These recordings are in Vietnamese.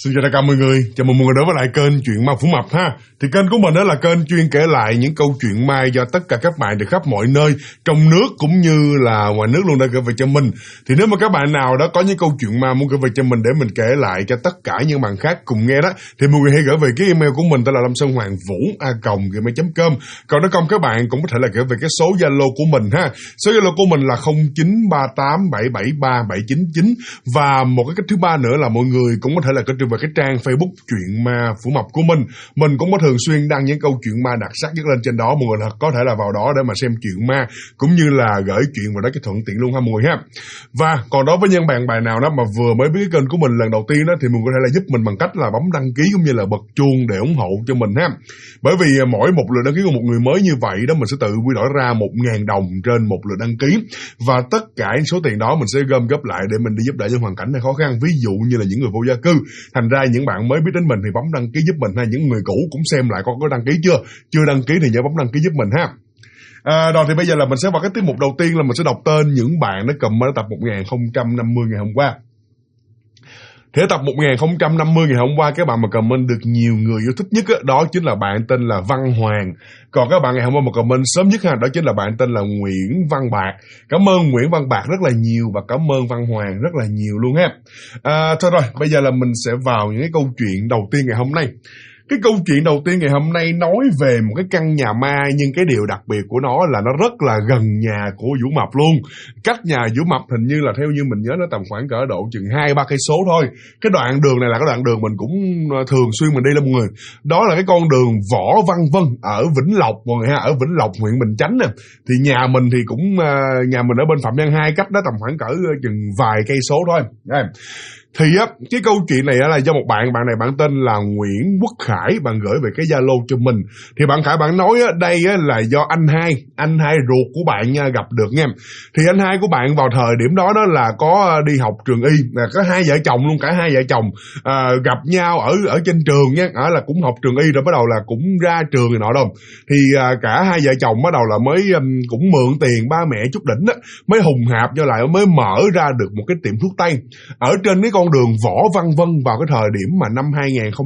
Xin chào tất cả mọi người, chào mừng mọi người đến với lại kênh Chuyện Ma Phủ Mập ha. Thì kênh của mình đó là kênh chuyên kể lại những câu chuyện ma do tất cả các bạn từ khắp mọi nơi, trong nước cũng như là ngoài nước luôn đã gửi về cho mình. Thì nếu mà các bạn nào đó có những câu chuyện ma muốn gửi về cho mình để mình kể lại cho tất cả những bạn khác cùng nghe đó, thì mọi người hãy gửi về cái email của mình, tên là lamsonhoangvu@gmail.com. Còn nếu không, các bạn cũng có thể là gửi về cái số Zalo của mình ha. Số Zalo của mình là 0938773799. Và một cái cách thứ ba nữa là mọi người cũng có thể là có về cái trang Facebook Chuyện Ma Phủ Mập của mình. Mình cũng có thường xuyên đăng những câu chuyện ma đặc sắc nhất lên trên đó. Mọi người có thể là vào đó để mà xem chuyện ma, cũng như là gửi chuyện vào đó cái thuận tiện luôn ha mọi người ha. Và còn đối với những bạn nào đó mà vừa mới biết cái kênh của mình lần đầu tiên đó, thì mình có thể là giúp mình bằng cách là bấm đăng ký cũng như là bật chuông để ủng hộ cho mình ha. Bởi vì mỗi một lượt đăng ký của một người mới như vậy đó, mình sẽ tự quy đổi ra 1.000 đồng trên một lượt đăng ký. Và tất cả những số tiền đó mình sẽ gom góp lại để mình đi giúp đỡ những hoàn cảnh này khó khăn. Ví dụ như là những người vô gia cư. Thành ra những bạn mới biết đến mình thì bấm đăng ký giúp mình ha. Những người cũ cũng xem lại có đăng ký chưa đăng ký thì nhớ bấm đăng ký giúp mình ha. Rồi thì bây giờ là mình sẽ vào cái tiết mục đầu tiên, là mình sẽ đọc tên những bạn đã comment tập 1050 ngày hôm qua. Thế tập 1050 ngày hôm qua, các bạn mà comment được nhiều người yêu thích nhất đó chính là bạn tên là Văn Hoàng. Còn các bạn ngày hôm qua mà comment sớm nhất đó chính là bạn tên là Nguyễn Văn Bạc. Cảm ơn Nguyễn Văn Bạc rất là nhiều và cảm ơn Văn Hoàng rất là nhiều luôn ha. Thôi rồi, bây giờ là mình sẽ vào những cái câu chuyện đầu tiên ngày hôm nay. Cái câu chuyện đầu tiên ngày hôm nay nói về một cái căn nhà ma, nhưng cái điều đặc biệt của nó là nó rất là gần nhà của Vũ Mập luôn. Cách nhà Vũ Mập hình như là theo như mình nhớ nó tầm khoảng cỡ độ chừng 2-3 cây số thôi. Cái đoạn đường này là cái đoạn đường mình cũng thường xuyên mình đi lắm mọi người. Đó là cái con đường Võ Văn Vân ở Vĩnh Lộc mọi người ha, ở Vĩnh Lộc huyện Bình Chánh nè. Thì nhà mình thì cũng nhà mình ở bên Phạm Văn 2, cách đó tầm khoảng cỡ chừng vài cây số thôi. Đây. Thì á, cái câu chuyện này là do một bạn này bạn tên là Nguyễn Quốc Khải, bạn gửi về cái Zalo cho mình. Thì bạn Khải bạn nói đây là do anh hai ruột của bạn nha, gặp được nha. Thì anh hai của bạn vào thời điểm đó là có đi học trường y, có hai vợ chồng luôn, cả hai vợ chồng gặp nhau ở trên trường nha, là cũng học trường y rồi bắt đầu là cũng ra trường này nọ đâu. Thì cả hai vợ chồng bắt đầu là mới cũng mượn tiền ba mẹ chút đỉnh mới hùng hạp cho lại mới mở ra được một cái tiệm thuốc tây ở trên cái con đường Võ Văn Vân vào cái thời điểm mà năm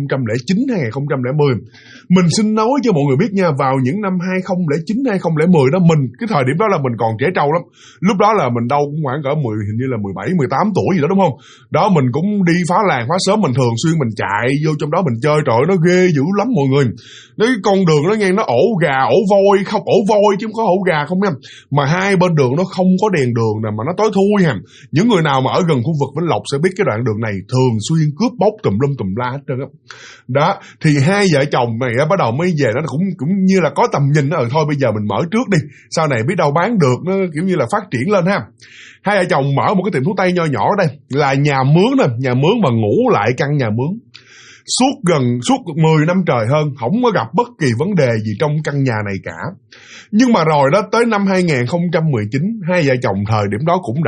2009-2010. Mình xin nói cho mọi người biết nha, vào những năm 2009-2010 đó, mình cái thời điểm đó là mình còn trẻ trâu lắm. Lúc đó là mình đâu cũng khoảng cỡ hình như là 17-18 tuổi gì đó đúng không? Đó mình cũng đi phá làng phá xóm, mình thường xuyên mình chạy vô trong đó mình chơi, trời ơi, nó ghê dữ lắm mọi người. Cái con đường nó nghe nó ổ gà ổ voi, không ổ voi chứ không có ổ gà không em. Mà hai bên đường nó không có đèn đường nè, mà nó tối thui ha. Những người nào mà ở gần khu vực Vĩnh Lộc sẽ biết cái đoạn đường này thường xuyên cướp bóc tùm lum tùm la hết trơn á. Đó, thì hai vợ chồng này bắt đầu mới về, nó cũng như là có tầm nhìn đó, thôi bây giờ mình mở trước đi, sau này biết đâu bán được, nó kiểu như là phát triển lên ha. Hai vợ chồng mở một cái tiệm thuốc tây nho nhỏ đây, là nhà mướn nè, nhà mướn mà ngủ lại căn nhà mướn. Suốt 10 năm trời hơn, không có gặp bất kỳ vấn đề gì trong căn nhà này cả. Nhưng mà rồi đó, tới năm 2019, hai vợ chồng thời điểm đó cũng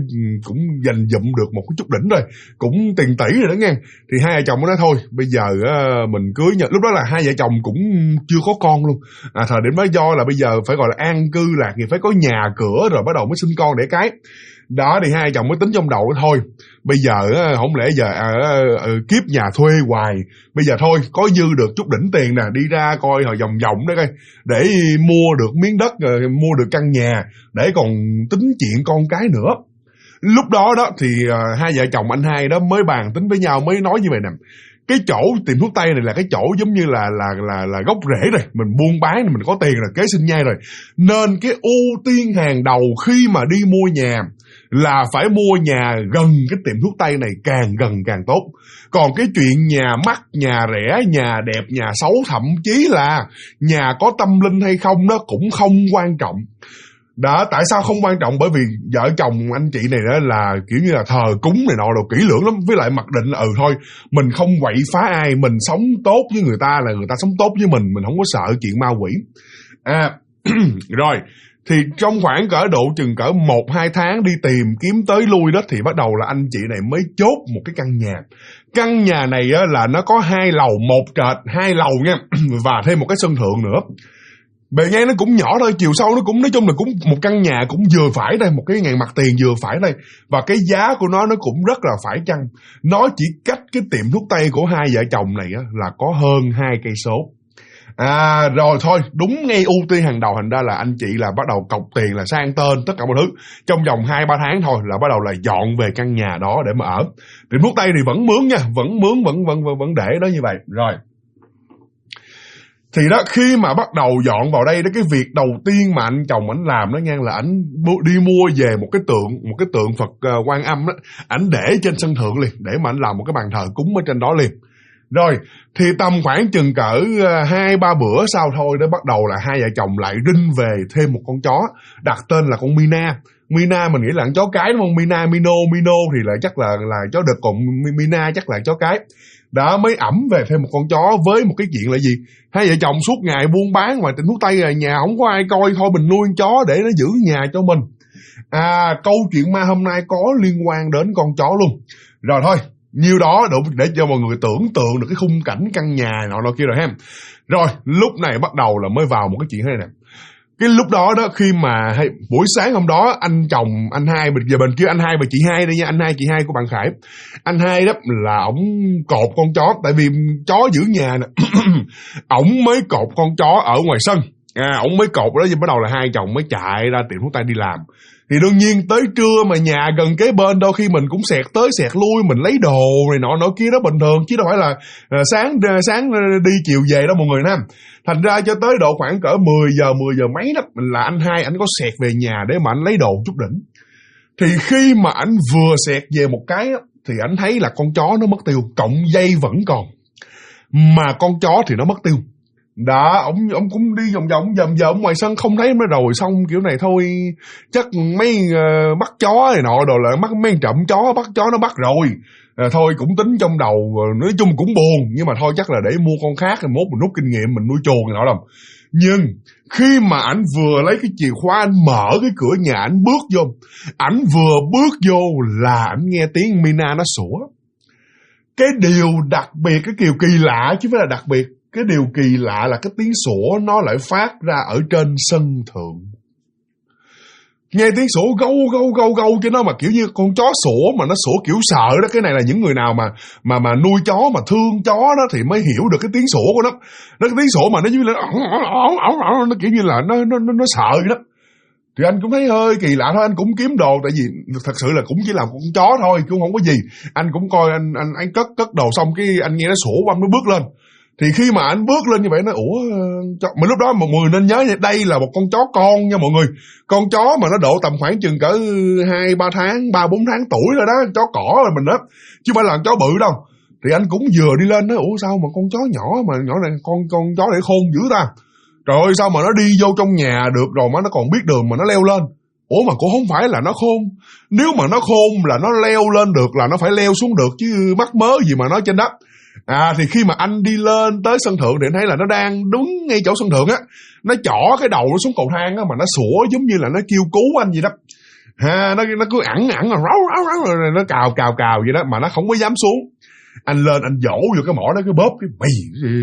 dành dụm được một cái chút đỉnh rồi, cũng tiền tỷ rồi đó nghe. Thì hai vợ chồng nói thôi, bây giờ mình cưới nhau. Lúc đó là hai vợ chồng cũng chưa có con luôn. Thời điểm đó do là bây giờ phải gọi là an cư lạc nghiệp, phải có nhà cửa rồi bắt đầu mới sinh con để cái. Đó thì hai chồng mới tính trong đầu thôi, bây giờ không lẽ giờ kiếp nhà thuê hoài, bây giờ thôi có dư được chút đỉnh tiền nè, đi ra coi hồi vòng đó coi, để mua được miếng đất, mua được căn nhà, để còn tính chuyện con cái nữa. Lúc đó thì hai vợ chồng anh hai đó mới bàn tính với nhau, mới nói như vậy nè: cái chỗ tiệm thuốc tây này là cái chỗ giống như là gốc rễ rồi, mình buôn bán thì mình có tiền rồi, kế sinh nhai rồi, nên cái ưu tiên hàng đầu khi mà đi mua nhà là phải mua nhà gần cái tiệm thuốc tây này, càng gần càng tốt. Còn cái chuyện nhà mắc, nhà rẻ, nhà đẹp, nhà xấu, thậm chí là nhà có tâm linh hay không đó cũng không quan trọng. Đó, tại sao không quan trọng? Bởi vì vợ chồng anh chị này đó là kiểu như là thờ cúng này nọ đồ kỹ lưỡng lắm, với lại mặc định là thôi mình không quậy phá ai, mình sống tốt với người ta là người ta sống tốt với mình không có sợ chuyện ma quỷ. Rồi thì trong khoảng cỡ độ chừng cỡ 1-2 tháng đi tìm kiếm tới lui đó, thì bắt đầu là anh chị này mới chốt một cái căn nhà. Căn nhà này á, là nó có 2 lầu, 1 trệt 2 lầu nha, và thêm một cái sân thượng nữa. Bề ngang nó cũng nhỏ thôi, chiều sâu nó cũng nói chung là cũng một căn nhà cũng vừa phải đây, một cái ngàn mặt tiền vừa phải đây, và cái giá của nó cũng rất là phải chăng. Nó chỉ cách cái tiệm thuốc tây của hai vợ chồng này á, là có hơn 2 cây số. Rồi thôi, đúng ngay ưu tiên hàng đầu, thành ra là anh chị là bắt đầu cọc tiền là sang tên tất cả mọi thứ. Trong vòng 2-3 tháng thôi là bắt đầu là dọn về căn nhà đó để mà ở. Tiệm thuốc tây thì vẫn mướn nha, vẫn mướn, vẫn để đó như vậy. Rồi. Thì đó, khi mà bắt đầu dọn vào đây đó, cái việc đầu tiên mà anh chồng ảnh làm đó nha, là ảnh đi mua về một cái tượng Phật Quan Âm đó, ảnh để trên sân thượng liền, để mà ảnh làm một cái bàn thờ cúng ở trên đó liền. Rồi, thì tầm khoảng chừng cỡ 2-3 bữa sau thôi đó, bắt đầu là hai vợ chồng lại rinh về thêm một con chó, đặt tên là con Mina. Mina mình nghĩ là con chó cái đúng không? Mino thì là chắc là chó đực, còn Mina chắc là chó cái. Đó, mới ẩm về thêm một con chó với một cái chuyện là gì? Hai vợ chồng suốt ngày buôn bán ngoài tỉnh thuốc tây, là nhà không có ai coi, thôi mình nuôi con chó để nó giữ nhà cho mình. Câu chuyện ma hôm nay có liên quan đến con chó luôn. Rồi thôi, nhiêu đó đủ để cho mọi người tưởng tượng được cái khung cảnh căn nhà nọ kia rồi ha. Rồi, lúc này bắt đầu là mới vào một cái chuyện thế này nè. Cái lúc đó khi mà buổi sáng hôm đó, anh chồng anh Hai, giờ bên kia anh Hai và chị Hai đây nha, anh Hai chị Hai của bạn Khải. Anh Hai đó là ổng cột con chó, tại vì chó giữ nhà nè. Ổng mới cột con chó ở ngoài sân. Ổng mới cột đó, bắt đầu là hai chồng mới chạy ra tiệm thuốc tây đi làm. Thì đương nhiên tới trưa mà nhà gần kế bên, đôi khi mình cũng xẹt tới xẹt lui, mình lấy đồ này nọ kia đó bình thường, chứ đâu phải là sáng đi chiều về đó mọi người ha. Thành ra cho tới độ khoảng cỡ 10 giờ mấy đó là anh Hai ảnh có xẹt về nhà để mà anh lấy đồ chút đỉnh. Thì khi mà ảnh vừa xẹt về một cái đó, thì ảnh thấy là con chó nó mất tiêu, cọng dây vẫn còn, mà con chó thì nó mất tiêu. Đó, ông cũng đi vòng vòng ngoài sân không thấy nó, rồi xong kiểu này thôi chắc mấy bắt chó này nọ đồ là mấy trộm chó bắt chó nó bắt rồi. Thôi cũng tính trong đầu, nói chung cũng buồn, nhưng mà thôi chắc là để mua con khác rồi mốt mình rút kinh nghiệm mình nuôi chuồng này nọ đâu. Nhưng khi mà ảnh vừa lấy cái chìa khóa anh mở cái cửa nhà, ảnh bước vô, ảnh vừa bước vô là ảnh nghe tiếng Mina nó sủa. Cái điều đặc biệt, cái điều kỳ lạ chứ phải là đặc biệt, cái điều kỳ lạ là cái tiếng sủa nó lại phát ra ở trên sân thượng. Nghe tiếng sủa gâu cho nó, mà kiểu như con chó sủa mà nó sủa kiểu sợ đó. Cái này là những người nào mà nuôi chó mà thương chó đó thì mới hiểu được cái tiếng sủa của nó. Nó cái tiếng sủa mà nó như là nó kiểu như là nó sợ vậy đó. Thì anh cũng thấy hơi kỳ lạ thôi, anh cũng kiếm đồ, tại vì thật sự là cũng chỉ là con chó thôi, cũng không có gì. Anh cũng coi anh cất đồ xong cái anh nghe nó sủa, anh mới bước lên. Thì khi mà anh bước lên như vậy, nó mà lúc đó mọi người nên nhớ đây là một con chó con nha mọi người. Con chó mà nó độ tầm khoảng chừng cỡ 2-3 tháng, 3-4 tháng tuổi rồi đó, chó cỏ rồi mình đó, chứ không phải là chó bự đâu. Thì anh cũng vừa đi lên nói sao mà con chó nhỏ mà nhỏ này, con chó để khôn dữ ta. Trời ơi, sao mà nó đi vô trong nhà được rồi mà nó còn biết đường mà nó leo lên. Mà cũng không phải là nó khôn. Nếu mà nó khôn là nó leo lên được, là nó phải leo xuống được chứ mắc mớ gì mà nó trên đất. Thì khi mà anh đi lên tới sân thượng thì anh thấy là nó đang đứng ngay chỗ sân thượng á, nó chỏ cái đầu nó xuống cầu thang á, mà nó sủa giống như là nó kêu cứu anh vậy đó. Nó cứ ẳng rồi nó cào vậy đó, mà nó không có dám xuống. Anh lên anh vỗ vô cái mỏ đó, cái bóp cái bì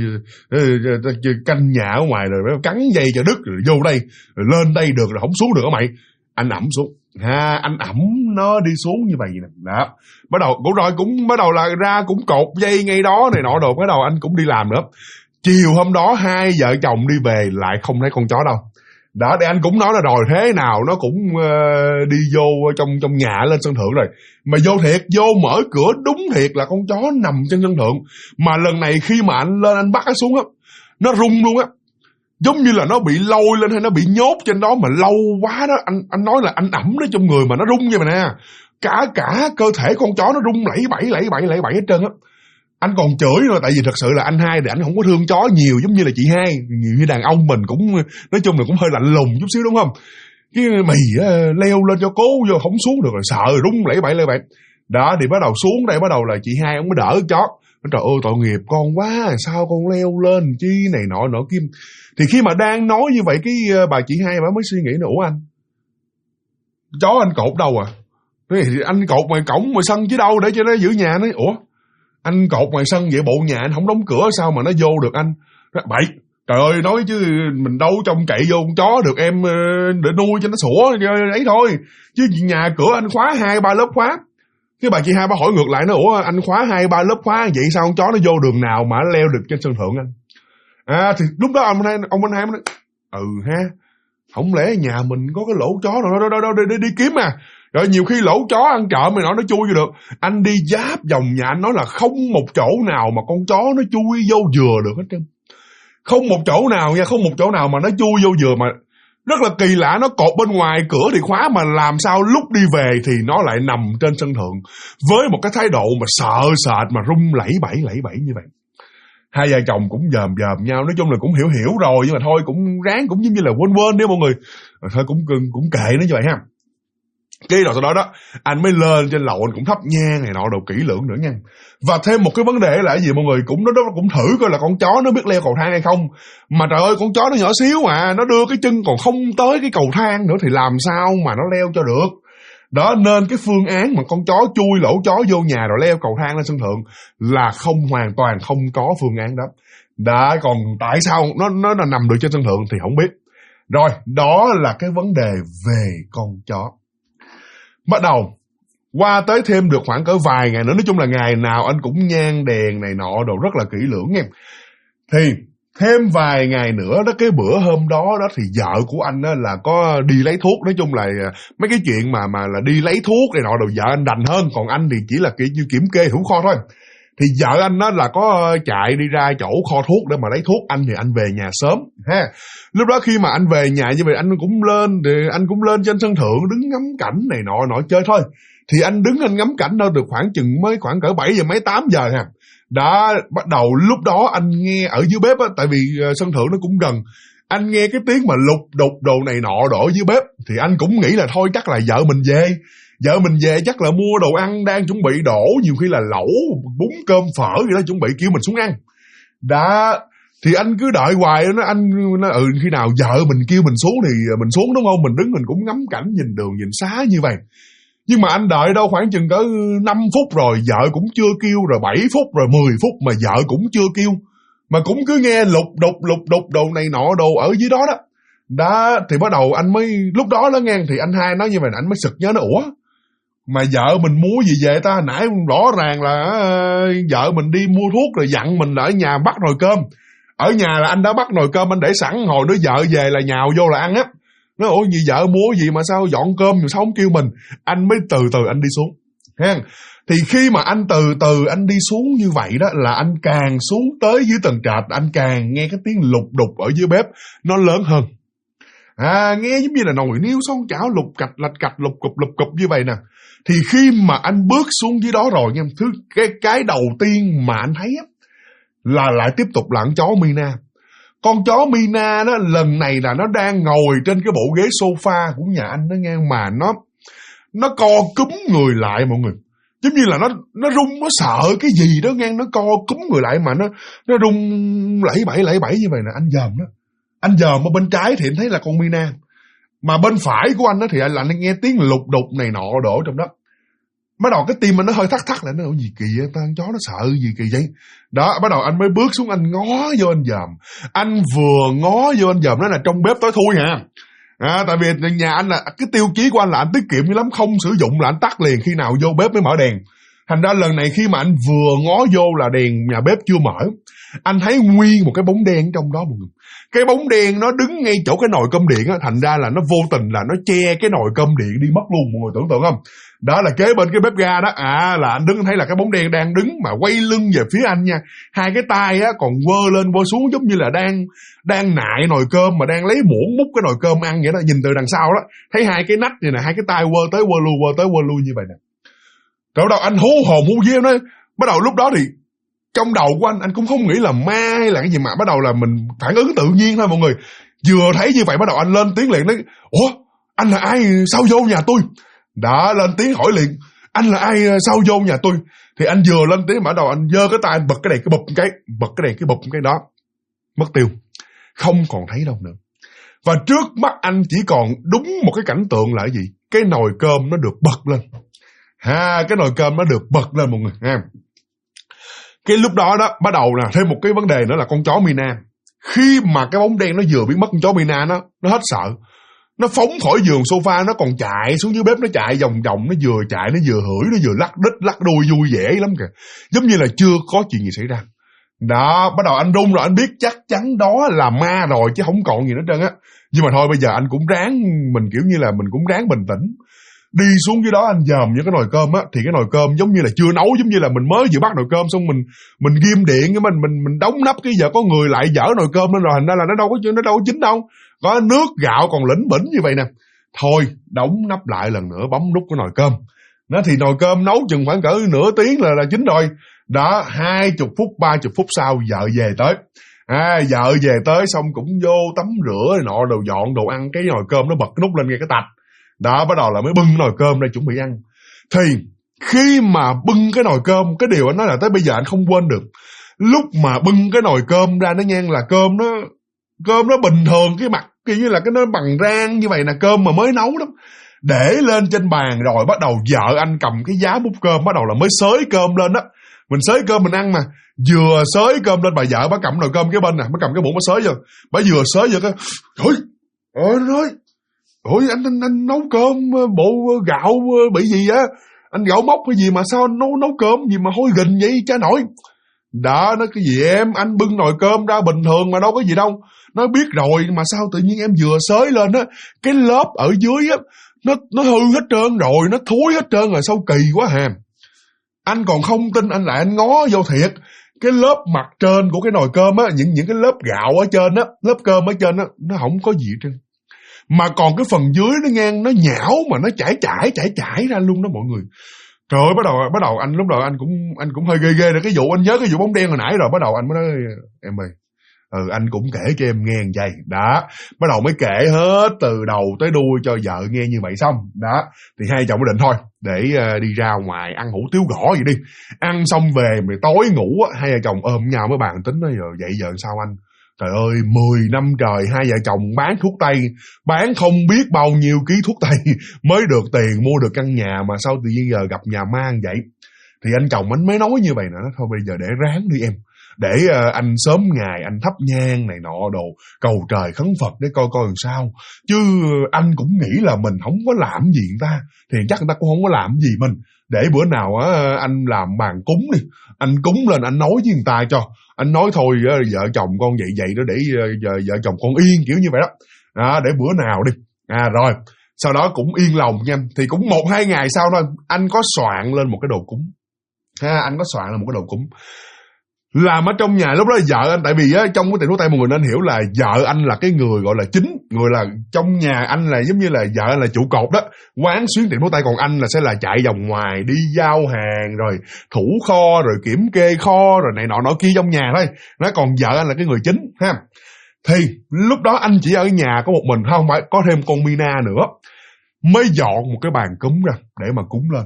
canh nhà ở ngoài rồi cắn dây cho đứt, rồi vô đây rồi lên đây được rồi không xuống được á mày. Anh ẩm xuống. Anh ẩm nó đi xuống như vậy nè. Đó. Bắt đầu cũng bắt đầu là ra cũng cột dây ngay đó này nọ đồ, bắt đầu anh cũng đi làm nữa. Chiều hôm đó hai vợ chồng đi về lại không thấy con chó đâu. Đó, để anh cũng nói là rồi thế nào nó cũng đi vô trong nhà lên sân thượng rồi. Mà vô thiệt, vô mở cửa đúng thiệt là con chó nằm trên sân thượng. Mà lần này khi mà anh lên anh bắt nó xuống á, nó rung luôn á. Giống như là nó bị lôi lên hay nó bị nhốt trên đó mà lâu quá đó. Anh nói là anh ẩm nó trong người mà nó rung vậy mà nè. Cả cơ thể con chó nó rung lẫy bẫy hết trơn á. Anh còn chửi rồi, tại vì thật sự là anh Hai thì anh không có thương chó nhiều giống như là chị Hai. Nhiều như đàn ông mình cũng nói chung là cũng hơi lạnh lùng chút xíu đúng không? Cái mày leo lên cho cố vô không xuống được rồi, sợ rồi rung lẫy bẫy. Đó thì bắt đầu xuống đây, bắt đầu là chị Hai ông mới đỡ chó. Trời ơi tội nghiệp con quá, sao con leo lên chi này nọ kim. Thì khi mà đang nói như vậy, cái bà chị Hai bà mới suy nghĩ là anh, chó anh cột đâu à? Thì anh cột ngoài cổng ngoài sân chứ đâu, để cho nó giữ nhà. Nói anh cột ngoài sân vậy bộ nhà anh không đóng cửa sao mà nó vô được anh? Bậy, Trời ơi, nói chứ mình đâu trông cậy vô con chó được em để nuôi cho nó sủa ấy thôi. Chứ nhà cửa anh khóa 2-3 lớp khóa. Cái bà chị hai bà hỏi ngược lại nó, ủa anh khóa 2-3 lớp khóa vậy sao con chó nó vô đường nào mà nó leo được trên sân thượng anh? Thì lúc đó ông anh hai mới nói, ha, không lẽ nhà mình có cái lỗ chó nào để đi kiếm à? Rồi nhiều khi lỗ chó ăn trộm mày nó chui vô được. Anh đi giáp vòng nhà anh nói là không một chỗ nào mà con chó nó chui vô dừa được hết trơn. Không một chỗ nào nha, không một chỗ nào mà nó chui vô dừa mà rất là kỳ lạ. Nó cột bên ngoài cửa thì khóa mà làm sao lúc đi về thì nó lại nằm trên sân thượng với một cái thái độ mà sợ sệt mà run lẩy bẩy như vậy. Hai vợ chồng cũng dòm nhau, nói chung là cũng hiểu rồi, nhưng mà thôi cũng ráng cũng giống như là quên đi mọi người. Thôi cũng kệ nó như vậy ha. Cái rồi sau đó anh mới lên trên lầu, anh cũng thắp nhang này nọ đồ kỹ lưỡng nữa nha. Và thêm một cái vấn đề là cái gì mọi người, cũng thử coi là con chó nó biết leo cầu thang hay không. Mà trời ơi, con chó nó nhỏ xíu mà, nó đưa cái chân còn không tới cái cầu thang nữa thì làm sao mà nó leo cho được. Đó, nên cái phương án mà con chó chui lỗ chó vô nhà rồi leo cầu thang lên sân thượng là hoàn toàn không có phương án đó. Đã, còn tại sao nó nằm được trên sân thượng thì không biết. Rồi, đó là cái vấn đề về con chó. Bắt đầu qua tới thêm được khoảng cỡ vài ngày nữa, nói chung là ngày nào anh cũng nhang đèn này nọ đồ rất là kỹ lưỡng nha. Thì thêm vài ngày nữa đó, cái bữa hôm đó thì vợ của anh đó là có đi lấy thuốc. Nói chung là mấy cái chuyện mà là đi lấy thuốc này nọ đồ vợ anh đành hơn, còn anh thì chỉ là kiểm kê thủ kho thôi. Thì vợ anh đó là có chạy đi ra chỗ kho thuốc để mà lấy thuốc. Anh thì anh về nhà sớm ha. Lúc đó khi mà anh về nhà như vậy, anh cũng lên trên sân thượng đứng ngắm cảnh này nọ chơi thôi. Thì anh đứng anh ngắm cảnh đâu được khoảng cỡ 7 giờ mấy 8 giờ ha. Đã bắt đầu lúc đó anh nghe ở dưới bếp á, tại vì sân thượng nó cũng gần. Anh nghe cái tiếng mà lục đục đồ này nọ đổ dưới bếp thì anh cũng nghĩ là thôi chắc là vợ mình về chắc là mua đồ ăn đang chuẩn bị đổ, nhiều khi là lẩu, bún cơm phở gì đó chuẩn bị kêu mình xuống ăn. Đó, thì anh cứ đợi hoài anh nói khi nào vợ mình kêu mình xuống thì mình xuống đúng không? Mình đứng mình cũng ngắm cảnh nhìn đường nhìn xá như vậy. Nhưng mà anh đợi đâu khoảng chừng cỡ 5 phút rồi vợ cũng chưa kêu, rồi 7 phút rồi 10 phút mà vợ cũng chưa kêu. Mà cũng cứ nghe lục đục đồ này nọ đồ ở dưới đó đó. Đó, thì bắt đầu anh mới, lúc đó nghe thì anh hai nói như vậy, anh mới sực nhớ nó, ủa mà vợ mình mua gì về ta? Nãy rõ ràng là vợ mình đi mua thuốc rồi dặn mình là ở nhà bắt nồi cơm. Ở nhà là anh đã bắt nồi cơm, anh để sẵn, hồi nữa vợ về là nhào vô là ăn á. Nói ủa gì vợ mua gì mà sao dọn cơm mà sao không kêu mình? Anh mới từ từ anh đi xuống ha. Thì khi mà anh từ từ anh đi xuống như vậy đó, là anh càng xuống tới dưới tầng trệt, anh càng nghe cái tiếng lục đục ở dưới bếp nó lớn hơn. Nghe giống như là nồi niêu son chảo lục cạch lạch cạch lục cục như vậy nè. Thì khi mà anh bước xuống dưới đó rồi nha, cái đầu tiên mà anh thấy á, là lại tiếp tục là con chó Mina. Con chó Mina đó lần này là nó đang ngồi trên cái bộ ghế sofa của nhà anh đó nghe, mà nó co cúm người lại mọi người. Giống như là nó run, nó sợ cái gì đó nghe, nó co cúm người lại mà nó run lẩy bẩy như vậy nè. Anh dòm đó. Anh dòm ở bên trái thì anh thấy là con Mina. Mà bên phải của anh đó thì anh nghe tiếng lục đục này nọ đổ trong đó. Bắt đầu cái tim mình nó hơi thắt lại, nó gì kỳ vậy, con chó nó sợ gì kỳ vậy. Đó, bắt đầu anh mới bước xuống, anh ngó vô anh dòm. Anh vừa ngó vô anh dòm nó là trong bếp tối thui hả. Tại vì nhà anh là cái tiêu chí của anh là anh tiết kiệm như lắm, không sử dụng là anh tắt liền, khi nào vô bếp mới mở đèn. Thành ra lần này khi mà anh vừa ngó vô là đèn nhà bếp chưa mở, anh thấy nguyên một cái bóng đen trong đó mọi người. Cái bóng đen nó đứng ngay chỗ cái nồi cơm điện á, thành ra là nó vô tình là nó che cái nồi cơm điện đi mất luôn, mọi người tưởng tượng không? Đó là kế bên cái bếp ga đó, là anh đứng thấy là cái bóng đen đang đứng mà quay lưng về phía anh nha. Hai cái tay á còn quơ lên quơ xuống giống như là đang nại nồi cơm mà đang lấy muỗng múc cái nồi cơm ăn vậy đó. Nhìn từ đằng sau đó, thấy hai cái nách này nè, hai cái tay quơ tới quơ lui như vậy nè. Rồi đầu anh hú hồn hú vía nói, bắt đầu lúc đó thì trong đầu của anh cũng không nghĩ là ma hay là cái gì, mà bắt đầu là mình phản ứng tự nhiên thôi mọi người. Vừa thấy như vậy bắt đầu anh lên tiếng liền nói, ủa anh là ai sao vô nhà tôi? Đã lên tiếng hỏi liền, anh là ai sao vô nhà tôi? Thì anh vừa lên tiếng bắt đầu anh giơ cái tay anh bật cái đèn cái bụp cái đó, mất tiêu, không còn thấy đâu nữa. Và trước mắt anh chỉ còn đúng một cái cảnh tượng là cái gì? Cái nồi cơm nó được bật lên. Cái nồi cơm nó được bật lên mọi người ha. Cái lúc đó đó bắt đầu là thêm một cái vấn đề nữa là con chó Mina. Khi mà cái bóng đen nó vừa biến mất, con chó Mina nó hết sợ. Nó phóng khỏi giường sofa, nó còn chạy xuống dưới bếp, nó chạy vòng vòng, nó vừa chạy, nó vừa hửi, nó vừa lắc đít, lắc đuôi vui vẻ lắm kìa. Giống như là chưa có chuyện gì xảy ra. Đó, bắt đầu anh run rồi, anh biết chắc chắn đó là ma rồi chứ không còn gì nữa trơn á. Nhưng mà thôi bây giờ anh cũng ráng, mình kiểu như là mình cũng ráng bình tĩnh. Đi xuống dưới đó anh dòm những cái nồi cơm á, thì cái nồi cơm giống như là chưa nấu, giống như là mình mới vừa bắt nồi cơm xong mình ghim điện, mình đóng nắp, cái giờ có người lại dở nồi cơm lên rồi, thành ra là nó đâu có chín đâu. Có nước gạo còn lỉnh bỉnh như vậy nè. Thôi, đóng nắp lại lần nữa, bấm nút cái nồi cơm. Nó thì nồi cơm nấu chừng khoảng cỡ nửa tiếng là chín rồi. Đó, 20 phút, 30 phút sau vợ về tới. Vợ về tới xong cũng vô tắm rửa nọ, đồ dọn đồ ăn, cái nồi cơm nó bật nút lên ngay cái tạch. Đó, bắt đầu là mới bưng nồi cơm ra chuẩn bị ăn. Thì khi mà bưng cái nồi cơm, cái điều anh nói là tới bây giờ anh không quên được. Lúc mà bưng cái nồi cơm ra, nó ngang là cơm nó bình thường, cái mặt kiểu như là cái nó bằng rang như vậy nè, cơm mà mới nấu lắm. Để lên trên bàn rồi bắt đầu vợ anh cầm cái giá múc cơm, bắt đầu là mới xới cơm lên đó. Mình xới cơm mình ăn mà. Vừa xới cơm lên, bà vợ bà cầm nồi cơm cái bên nè, bà cầm cái muỗng bà xới vô. Bà vừa xới vô cái Ôi anh nấu cơm bộ gạo bị gì á? Anh gạo mốc hay gì mà sao anh nấu cơm gì mà hôi gình vậy cha nội? Đó, nó cái gì em, anh bưng nồi cơm ra bình thường mà đâu có gì đâu. Nó biết rồi mà sao tự nhiên em vừa xới lên á, cái lớp ở dưới á nó hư hết trơn rồi, nó thối hết trơn rồi, sao kỳ quá hà. Anh còn không tin, anh lại anh ngó vô thiệt. Cái lớp mặt trên của cái nồi cơm á, những cái lớp gạo ở trên á, lớp cơm ở trên á, nó không có gì hết trơn. Mà còn cái phần dưới nó ngang, nó nhão mà nó chảy ra luôn đó mọi người. Trời ơi, bắt đầu anh lúc đầu anh cũng hơi ghê rồi cái vụ, anh nhớ cái vụ bóng đen hồi nãy rồi, bắt đầu anh mới nói em ơi, anh cũng kể cho em nghe một giây. Đó, bắt đầu mới kể hết từ đầu tới đuôi cho vợ nghe như vậy xong. Đó, thì hai chồng quyết định thôi, để đi ra ngoài ăn hủ tiếu gõ vậy đi. Ăn xong về mà tối ngủ á, hai vợ chồng ôm nhau mới bàn tính nói vậy giờ sao anh? Trời ơi, 10 năm trời hai vợ chồng bán thuốc tây, bán không biết bao nhiêu ký thuốc tây mới được tiền mua được căn nhà, mà sao tự nhiên giờ gặp nhà ma vậy? Thì anh chồng anh mới nói như vậy nè, thôi bây giờ để ráng đi em. Để anh sớm ngày anh thắp nhang này nọ đồ, cầu trời khấn Phật để coi làm sao. Chứ anh cũng nghĩ là mình không có làm gì người ta, thì chắc người ta cũng không có làm gì mình. Để bữa nào anh làm bàn cúng đi, anh cúng lên anh nói với người ta cho. Anh nói thôi vợ chồng con vậy đó, để vợ chồng con yên kiểu như vậy đó. Để bữa nào đi. Rồi, sau đó cũng yên lòng nha. Thì cũng 1-2 ngày sau thôi, anh có soạn lên một cái đồ cúng. Anh có soạn lên một cái đồ cúng. Làm ở trong nhà lúc đó vợ anh, tại vì trong cái tiệm thuốc tây mọi người nên hiểu là vợ anh là cái người gọi là chính, người là trong nhà anh là giống như là vợ anh là trụ cột đó, quán xuyến tiệm thuốc tây, còn anh là sẽ là chạy vòng ngoài đi giao hàng rồi thủ kho rồi kiểm kê kho rồi này nọ kia trong nhà thôi. Nó còn vợ anh là cái người chính ha. Thì lúc đó anh chỉ ở nhà có một mình, không phải có thêm con Mina nữa, mới dọn một cái bàn cúng ra để mà cúng lên.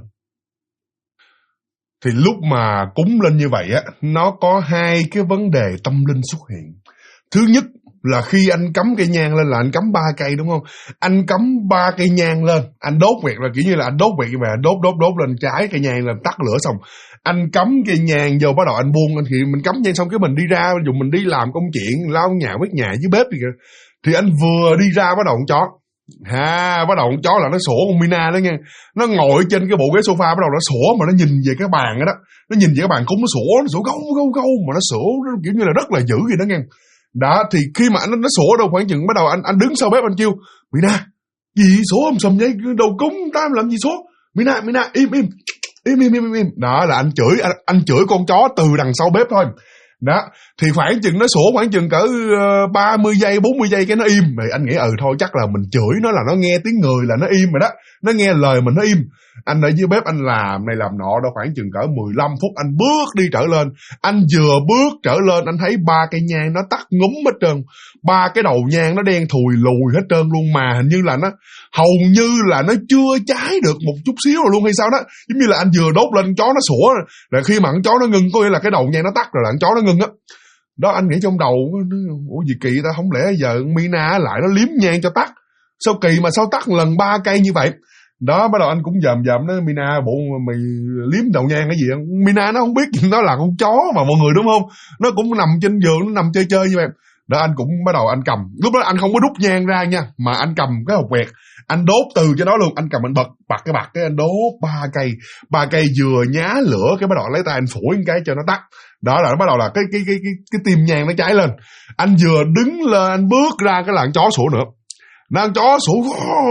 Thì lúc mà cúng lên như vậy á, nó có 2 cái vấn đề tâm linh xuất hiện. Thứ nhất là khi anh cắm cây nhang lên là anh cắm 3 cây đúng không? Anh cắm 3 cây nhang lên, anh đốt quẹt là kiểu như là anh đốt quẹt và đốt lên trái cây nhang lên, tắt lửa xong. Anh cắm cây nhang vô, bắt đầu anh buông, thì mình cắm nhang xong cái mình đi ra, dù mình đi làm công chuyện, lau nhà, quét nhà dưới bếp gì kìa. Thì anh vừa đi ra bắt đầu con chó. Bắt đầu con chó là nó sủa con Mina đó nha. Nó ngồi trên cái bộ ghế sofa, bắt đầu nó sủa mà nó nhìn về cái bàn đó. Nó nhìn về cái bàn cúng, nó sủa gâu mà nó sủa nó kiểu như là rất là dữ vậy đó nghe. Đó, thì khi mà nó sủa đâu khoảng chừng, bắt đầu anh đứng sau bếp anh kêu Mina, gì sủa sầm vậy, đầu cúng ta làm gì sủa? Mina im. Đó là anh chửi con chó từ đằng sau bếp thôi. Đó, thì khoảng chừng nó sủa khoảng chừng cỡ 30 giây 40 giây cái nó im. Rồi anh nghĩ thôi chắc là mình chửi nó là nó nghe tiếng người là nó im rồi đó. Nó nghe lời mình nó im. Anh ở dưới bếp anh làm này làm nọ đâu khoảng chừng cỡ 15 phút anh bước đi trở lên. Anh vừa bước trở lên anh thấy 3 cây nhang nó tắt ngúm hết trơn. 3 cái đầu nhang nó đen thùi lùi hết trơn luôn, mà hình như là nó hầu như là nó chưa cháy được một chút xíu rồi luôn hay sao đó. Giống như là anh vừa đốt lên chó nó sủa rồi khi mà con chó nó ngưng có nghĩa là cái đầu nhang nó tắt rồi là con chó nó ngưng á. Đó anh nghĩ trong đầu, ủa gì kỳ ta, không lẽ giờ Mina lại nó liếm nhang cho tắt. Sao kỳ mà sao tắt lần 3 cây như vậy. Đó, bắt đầu anh cũng dòm nó, Mina bộ mày liếm đầu nhang cái gì. Mina nó không biết nó là con chó mà mọi người đúng không. Nó cũng nằm trên giường, nó nằm chơi như vậy. Đó, anh cũng bắt đầu anh cầm. Lúc đó anh không có đút nhang ra nha, mà anh cầm cái hộp quẹt, anh đốt từ cho đó luôn. Anh cầm anh bật cái anh đốt 3 cây vừa nhá lửa, cái bắt đầu lấy tay anh phủi cái cho nó tắt. Đó là nó bắt đầu là cái tim nhang nó cháy lên. Anh vừa đứng lên, anh bước ra cái làn chó sủa nữa. Nó chó sủa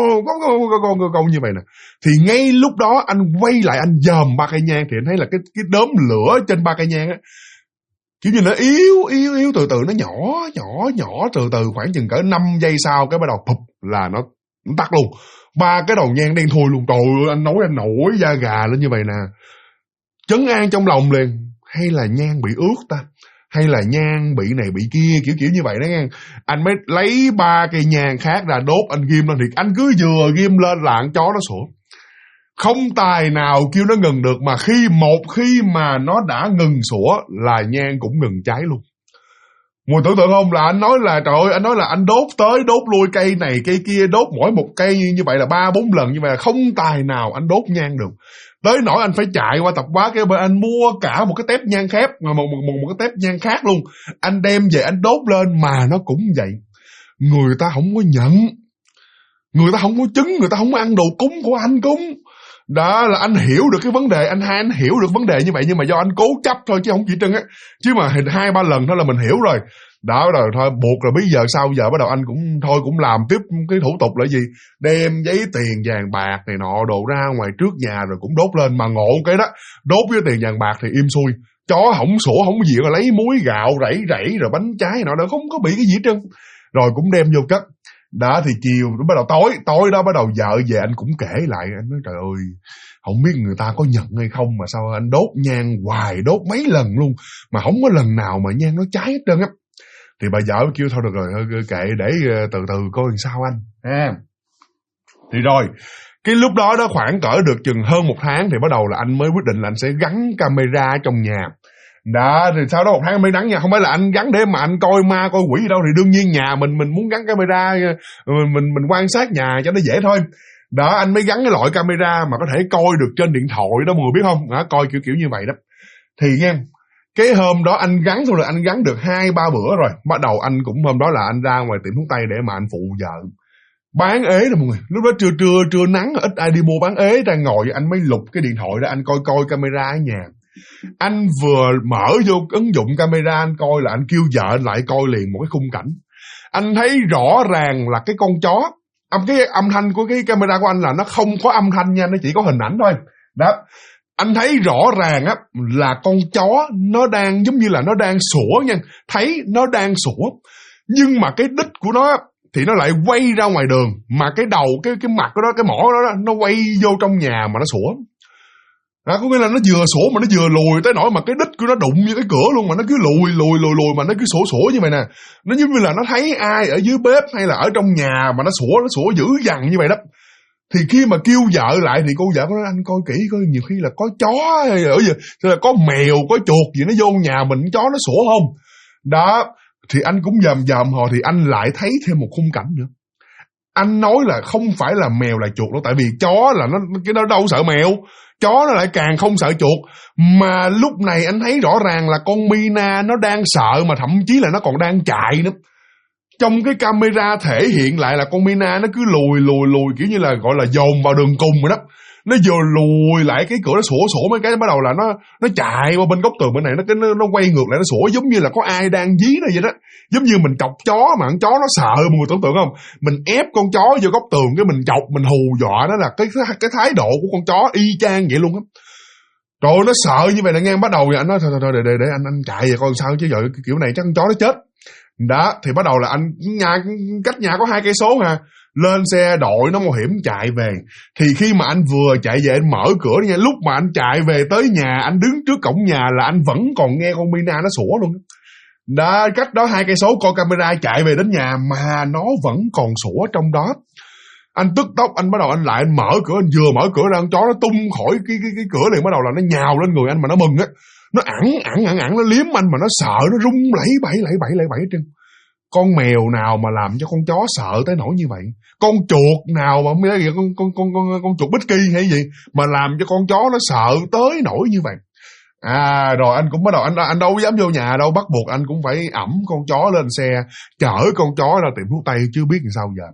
con như vậy nè. Thì ngay lúc đó anh quay lại anh dòm 3 cây nhang, thì anh thấy là cái đốm lửa trên 3 cây nhang á, kiểu như nó yếu từ từ, nó nhỏ từ từ, khoảng chừng cỡ 5 giây sau cái bắt đầu phụp là nó tắt luôn. 3 cái đầu nhang đen thui luôn. Trời ơi, anh nói anh nổi da gà lên như vậy nè. Trấn an trong lòng liền, hay là nhang bị ướt ta, hay là nhang bị này bị kia, kiểu như vậy đó nghe. Anh mới lấy 3 cây nhang khác ra đốt, anh ghim lên. Thì anh cứ vừa ghim lên là con chó nó sủa, không tài nào kêu nó ngừng được. Mà khi mà nó đã ngừng sủa là nhang cũng ngừng cháy luôn. Mùi tưởng tượng không, là anh nói là trời ơi, anh nói là anh đốt tới đốt lui cây này cây kia, đốt mỗi một cây như vậy là 3-4 lần như vậy là không tài nào anh đốt nhang được. Tới nỗi anh phải chạy qua tạp hóa cái bên anh mua cả một cái tép nhang khác, một cái tép nhang khác luôn. Anh đem về anh đốt lên mà nó cũng vậy. Người ta không có nhận, người ta không có chứng, người ta không có ăn đồ cúng của anh cúng. Đó là anh hiểu được cái vấn đề, anh hiểu được vấn đề như vậy, nhưng mà do anh cố chấp thôi chứ không chỉ trưng á. Chứ mà 2-3 lần thôi là mình hiểu rồi. Đó rồi thôi, buộc là bây giờ sau giờ bắt đầu anh cũng làm tiếp cái thủ tục là gì, đem giấy tiền vàng bạc này nọ đồ ra ngoài trước nhà rồi cũng đốt lên. Mà ngộ cái đó, đốt với tiền vàng bạc thì im xuôi, chó không sủa không gì, rồi lấy muối gạo rảy rồi bánh trái nọ đó, không có bị cái gì hết trơn. Rồi cũng đem vô cất. Đó thì chiều nó bắt đầu tối đó bắt đầu vợ về, anh cũng kể lại. Anh nói trời ơi, không biết người ta có nhận hay không mà sao anh đốt nhang hoài, đốt mấy lần luôn mà không có lần nào mà nhang nó cháy hết trơn á. Thì bà vợ kêu thôi được rồi, kệ để từ từ coi làm sao anh ha. Thì rồi cái lúc đó khoảng cỡ được chừng hơn 1 tháng thì bắt đầu là anh mới quyết định là anh sẽ gắn camera trong nhà. Đó, thì sau đó 1 tháng mới gắn nha, không phải là anh gắn để mà anh coi ma coi quỷ gì đâu. Thì đương nhiên nhà mình muốn gắn camera, mình quan sát nhà cho nó dễ thôi. Đó, anh mới gắn cái loại camera mà có thể coi được trên điện thoại đó, mọi người biết không? Đó, coi kiểu như vậy đó. Thì nha, cái hôm đó anh gắn xong rồi, anh gắn được 2-3 bữa rồi. Bắt đầu anh cũng hôm đó là anh ra ngoài tiệm thuốc tây để mà anh phụ vợ bán ế rồi mọi người. Lúc đó trưa nắng, ít ai đi mua bán ế ra, ngồi anh mới lục cái điện thoại ra anh coi camera ở nhà. Anh vừa mở vô ứng dụng camera anh coi là anh kêu vợ anh lại coi liền một cái khung cảnh. Anh thấy rõ ràng là cái con chó, cái âm thanh của cái camera của anh là nó không có âm thanh nha, nó chỉ có hình ảnh thôi. Đó, anh thấy rõ ràng á là con chó nó đang giống như là nó đang sủa nha, thấy nó đang sủa, nhưng mà cái đít của nó thì nó lại quay ra ngoài đường, mà cái đầu cái mặt của nó, cái mỏ đó nó quay vô trong nhà mà nó sủa. Đó, có nghĩa là nó vừa sủa mà nó vừa lùi tới nỗi mà cái đít của nó đụng với cái cửa luôn, mà nó cứ lùi mà nó cứ sủa như vậy nè. Nó giống như là nó thấy ai ở dưới bếp hay là ở trong nhà mà nó sủa dữ dằn như vậy đó. Thì khi mà kêu vợ lại thì cô vợ có nói anh coi kỹ coi, nhiều khi là có chó hay là có mèo có chuột gì nó vô nhà mình, chó nó sủa không. Đó thì anh cũng dòm hồi thì anh lại thấy thêm một khung cảnh nữa. Anh nói là không phải là mèo là chuột đâu, tại vì chó là nó đâu sợ mèo, chó nó lại càng không sợ chuột. Mà lúc này anh thấy rõ ràng là con Mina nó đang sợ, mà thậm chí là nó còn đang chạy nữa. Trong cái camera thể hiện lại là con Mina nó cứ lùi kiểu như là gọi là dồn vào đường cùng rồi đó. Nó vừa lùi lại cái cửa, nó sủa mấy cái bắt đầu là nó chạy qua bên góc tường bên này, nó quay ngược lại nó sủa giống như là có ai đang dí nó vậy đó. Giống như mình chọc chó mà con chó nó sợ, mọi người tưởng tượng không? Mình ép con chó vô góc tường cái mình chọc, mình hù dọa nó, là cái thái độ của con chó y chang vậy luôn á. Trời ơi, nó sợ như vậy là nghe bắt đầu vậy anh nói thôi để anh chạy vậy coi sao, chứ giờ kiểu này chắc con chó nó chết. Đó thì bắt đầu là anh cách nhà có 2 cây số hà, lên xe đội nó mạo hiểm chạy về. Thì khi mà anh vừa chạy về anh mở cửa nha, lúc mà anh chạy về tới nhà, anh đứng trước cổng nhà là anh vẫn còn nghe con Mina nó sủa luôn. Đó, cách đó 2 cây số coi camera chạy về đến nhà mà nó vẫn còn sủa trong đó. Anh tức tốc, anh bắt đầu anh lại anh mở cửa, anh vừa mở cửa ra con chó nó tung khỏi cái cửa liền, bắt đầu là nó nhào lên người anh mà nó mừng á. Nó ẵn nó liếm anh mà nó sợ, nó rung lẩy bẩy trên. Con mèo nào mà làm cho con chó sợ tới nỗi như vậy? Con chuột nào mà con chuột Bích Kỳ hay gì mà làm cho con chó nó sợ tới nỗi như vậy? Rồi anh cũng bắt đầu, anh đâu dám vô nhà đâu, bắt buộc anh cũng phải ẵm con chó lên xe, chở con chó ra tiệm thuốc tây chứ biết làm sao giờ.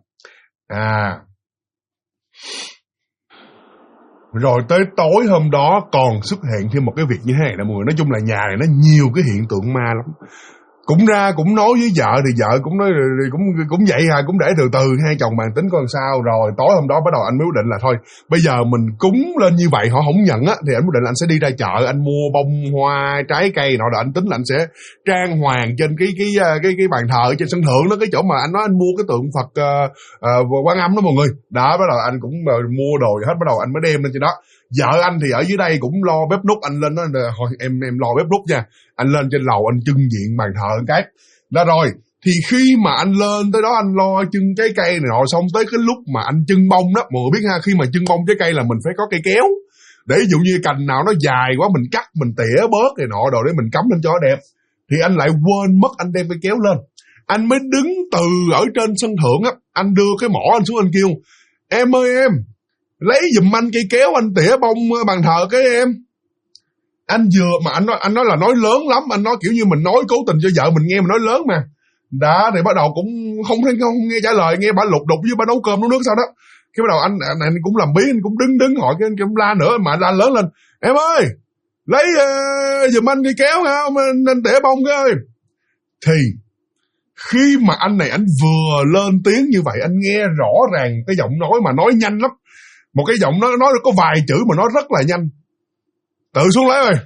Rồi tới tối hôm đó còn xuất hiện thêm một cái việc như thế này nè mọi người. Nói chung là nhà này nó nhiều cái hiện tượng ma lắm. Cũng ra cũng nói với vợ thì vợ cũng nói cũng vậy hả, cũng để từ từ hai chồng bàn tính coi sao. Rồi tối hôm đó bắt đầu anh mới quyết định là thôi bây giờ mình cúng lên như vậy họ không nhận á, thì anh quyết định là anh sẽ đi ra chợ anh mua bông hoa trái cây nọ, rồi anh tính là anh sẽ trang hoàng trên cái bàn thờ trên sân thượng đó, cái chỗ mà anh nói anh mua cái tượng Phật Quan Âm đó mọi người. Đó bắt đầu anh cũng mua đồ hết, bắt đầu anh mới đem lên trên đó. Vợ anh thì ở dưới đây cũng lo bếp núc, anh lên đó thôi em lo bếp núc nha. Anh lên trên lầu anh trưng diện bàn thờ một cái. Đó rồi, thì khi mà anh lên tới đó anh lo trưng trái cây này nọ, xong tới cái lúc mà anh trưng bông đó, mọi người biết ha, khi mà trưng bông trái cây là mình phải có cây kéo. Để ví dụ như cành nào nó dài quá mình cắt, mình tỉa bớt này nọ rồi để mình cắm lên cho đẹp. Thì anh lại quên mất anh đem cây kéo lên. Anh mới đứng từ ở trên sân thượng á, anh đưa cái mỏ anh xuống anh kêu: "Em ơi em, lấy giùm anh cây kéo anh tỉa bông bàn thờ cái em." Anh vừa mà anh nói là nói lớn lắm, anh nói kiểu như mình nói cố tình cho vợ mình nghe, mình nói lớn mà. Đó thì bắt đầu cũng không nghe trả lời, nghe bà lục đục với bà nấu cơm nấu nước sao đó. Cái bắt đầu anh cũng làm biếng, anh cũng đứng hỏi cái anh cũng la nữa, mà la lớn lên: "Em ơi, lấy giùm anh cây kéo không, anh tỉa bông cái ơi." Thì khi mà anh này anh vừa lên tiếng như vậy, anh nghe rõ ràng cái giọng nói mà nói nhanh lắm. Một cái giọng nói có vài chữ mà nói rất là nhanh: "Tự xuống lấy ơi."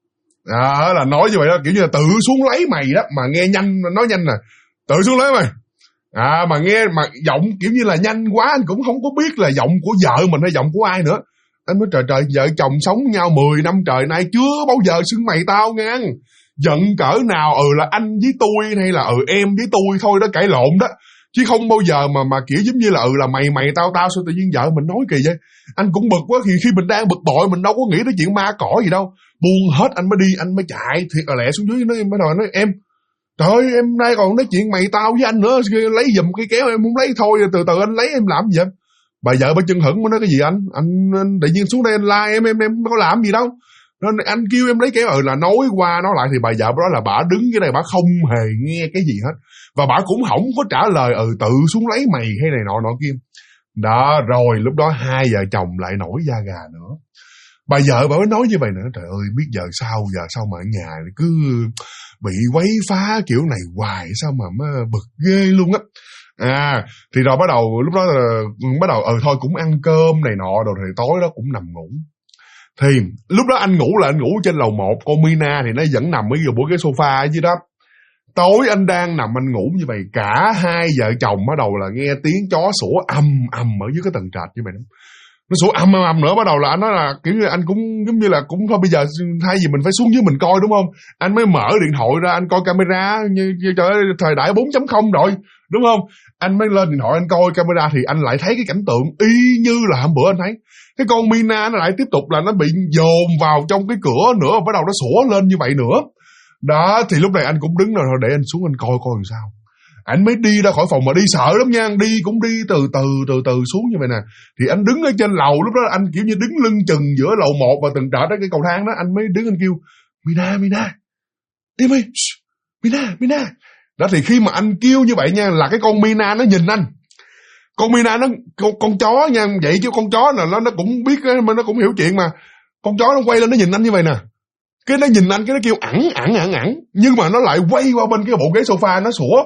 Là nói như vậy đó, kiểu như là tự xuống lấy mày đó, mà nghe nhanh, nói nhanh nè: "Tự xuống lấy mày." Mà nghe mà giọng kiểu như là nhanh quá, anh cũng không có biết là giọng của vợ mình hay giọng của ai nữa. Anh nói trời, vợ chồng sống nhau 10 năm trời nay chưa bao giờ xưng mày tao nghe. Giận cỡ nào là anh với tôi hay là em với tôi thôi đó, cãi lộn đó, chứ không bao giờ mà kiểu giống như là là mày tao sao tự nhiên vợ mình nói kỳ vậy. Anh cũng bực quá, khi mình đang bực bội mình đâu có nghĩ tới chuyện ma cỏ gì đâu. Buồn hết anh mới đi, anh mới chạy thiệt là lẹ xuống dưới. Bắt đầu nói: "Em, trời ơi, em nay còn nói chuyện mày tao với anh nữa, lấy giùm cái kéo em không lấy thôi, từ từ anh lấy, em làm gì vậy?" Bà vợ bà chân hững mới nói: "Cái gì anh tự nhiên xuống đây anh la em có làm gì đâu. Nên anh kêu em lấy kéo." Là nói qua nói lại thì bà vợ đó là bà đứng cái này bà không hề nghe cái gì hết. Và bà cũng không có trả lời tự xuống lấy mày hay này nọ kia. Đó, rồi lúc đó hai vợ chồng lại nổi da gà nữa. Bà vợ bà mới nói như vậy nữa: "Trời ơi, biết giờ sao mà ở nhà cứ bị quấy phá kiểu này hoài, sao mà bực ghê luôn á." Thì rồi bắt đầu lúc đó là bắt đầu thôi cũng ăn cơm này nọ rồi, thì tối đó cũng nằm ngủ. Thì lúc đó anh ngủ là anh ngủ trên lầu 1, con Mina thì nó vẫn nằm ở bộ cái sofa ở dưới đó. Tối anh đang nằm anh ngủ như vậy, cả hai vợ chồng bắt đầu là nghe tiếng chó sủa ầm ở dưới cái tầng trệt như vậy đó. Nó sủa ầm nữa, bắt đầu là anh nói là kiểu như anh cũng giống như là cũng thôi bây giờ thay vì mình phải xuống dưới mình coi đúng không, anh mới mở điện thoại ra anh coi camera, như trời ơi thời đại 4.0 rồi đúng không. Anh mới lên điện thoại anh coi camera thì anh lại thấy cái cảnh tượng y như là hôm bữa anh thấy. Cái con Mina nó lại tiếp tục là nó bị dồn vào trong cái cửa nữa, bắt đầu nó sủa lên như vậy nữa. Đó thì lúc này anh cũng đứng rồi để anh xuống anh coi làm sao. Anh mới đi ra khỏi phòng mà đi sợ lắm nha, đi cũng đi từ từ xuống như vậy nè. Thì anh đứng ở trên lầu, lúc đó anh kiểu như đứng lưng chừng giữa lầu 1 và tầng trệt đó, cái cầu thang đó. Anh mới đứng anh kêu: Mina đi mi, Mina. Đó thì khi mà anh kêu như vậy nha, là cái con Mina nó nhìn anh. Con Mina nó con chó nha, vậy chứ con chó là nó cũng biết, mà nó cũng hiểu chuyện mà. Con chó nó quay lên nó nhìn anh như vậy nè. Cái nó nhìn anh, cái nó kêu ẳng. Nhưng mà nó lại quay qua bên cái bộ ghế sofa, nó sủa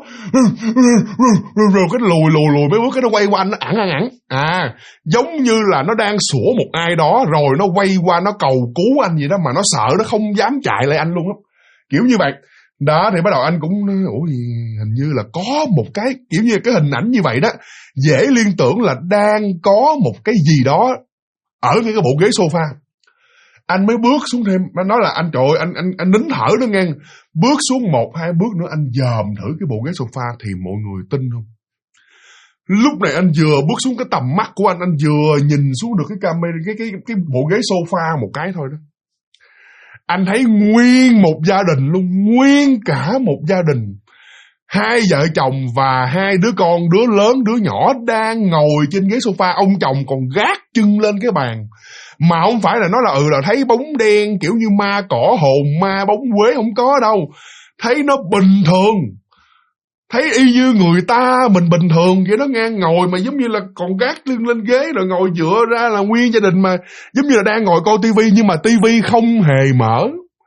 rồi cái lùi mấy bước, cái nó quay qua anh, nó ẳng. Giống như là nó đang sủa một ai đó, rồi nó quay qua nó cầu cứu anh gì đó, mà nó sợ, nó không dám chạy lại anh luôn đó. Kiểu như vậy. Đó thì bắt đầu anh cũng hình như là có một cái kiểu như cái hình ảnh như vậy đó, dễ liên tưởng là đang có một cái gì đó ở cái bộ ghế sofa. Anh mới bước xuống thêm, anh nói là anh trời ơi, anh nín thở đó nghe. Bước xuống 1-2 bước nữa anh dòm thử cái bộ ghế sofa thì mọi người tin không? Lúc này anh vừa bước xuống, cái tầm mắt của anh vừa nhìn xuống được cái camera, cái bộ ghế sofa một cái thôi đó. Anh thấy nguyên một gia đình luôn, nguyên cả một gia đình. Hai vợ chồng và hai đứa con, đứa lớn đứa nhỏ đang ngồi trên ghế sofa, ông chồng còn gác chân lên cái bàn. Mà không phải là nói là thấy bóng đen kiểu như ma cỏ hồn ma bóng quế, không có đâu. Thấy nó bình thường, thấy y như người ta mình bình thường vậy đó nghe. Ngồi mà giống như là còn gác lưng lên ghế rồi ngồi dựa ra là nguyên gia đình mà giống như là đang ngồi coi tivi, nhưng mà tivi không hề mở.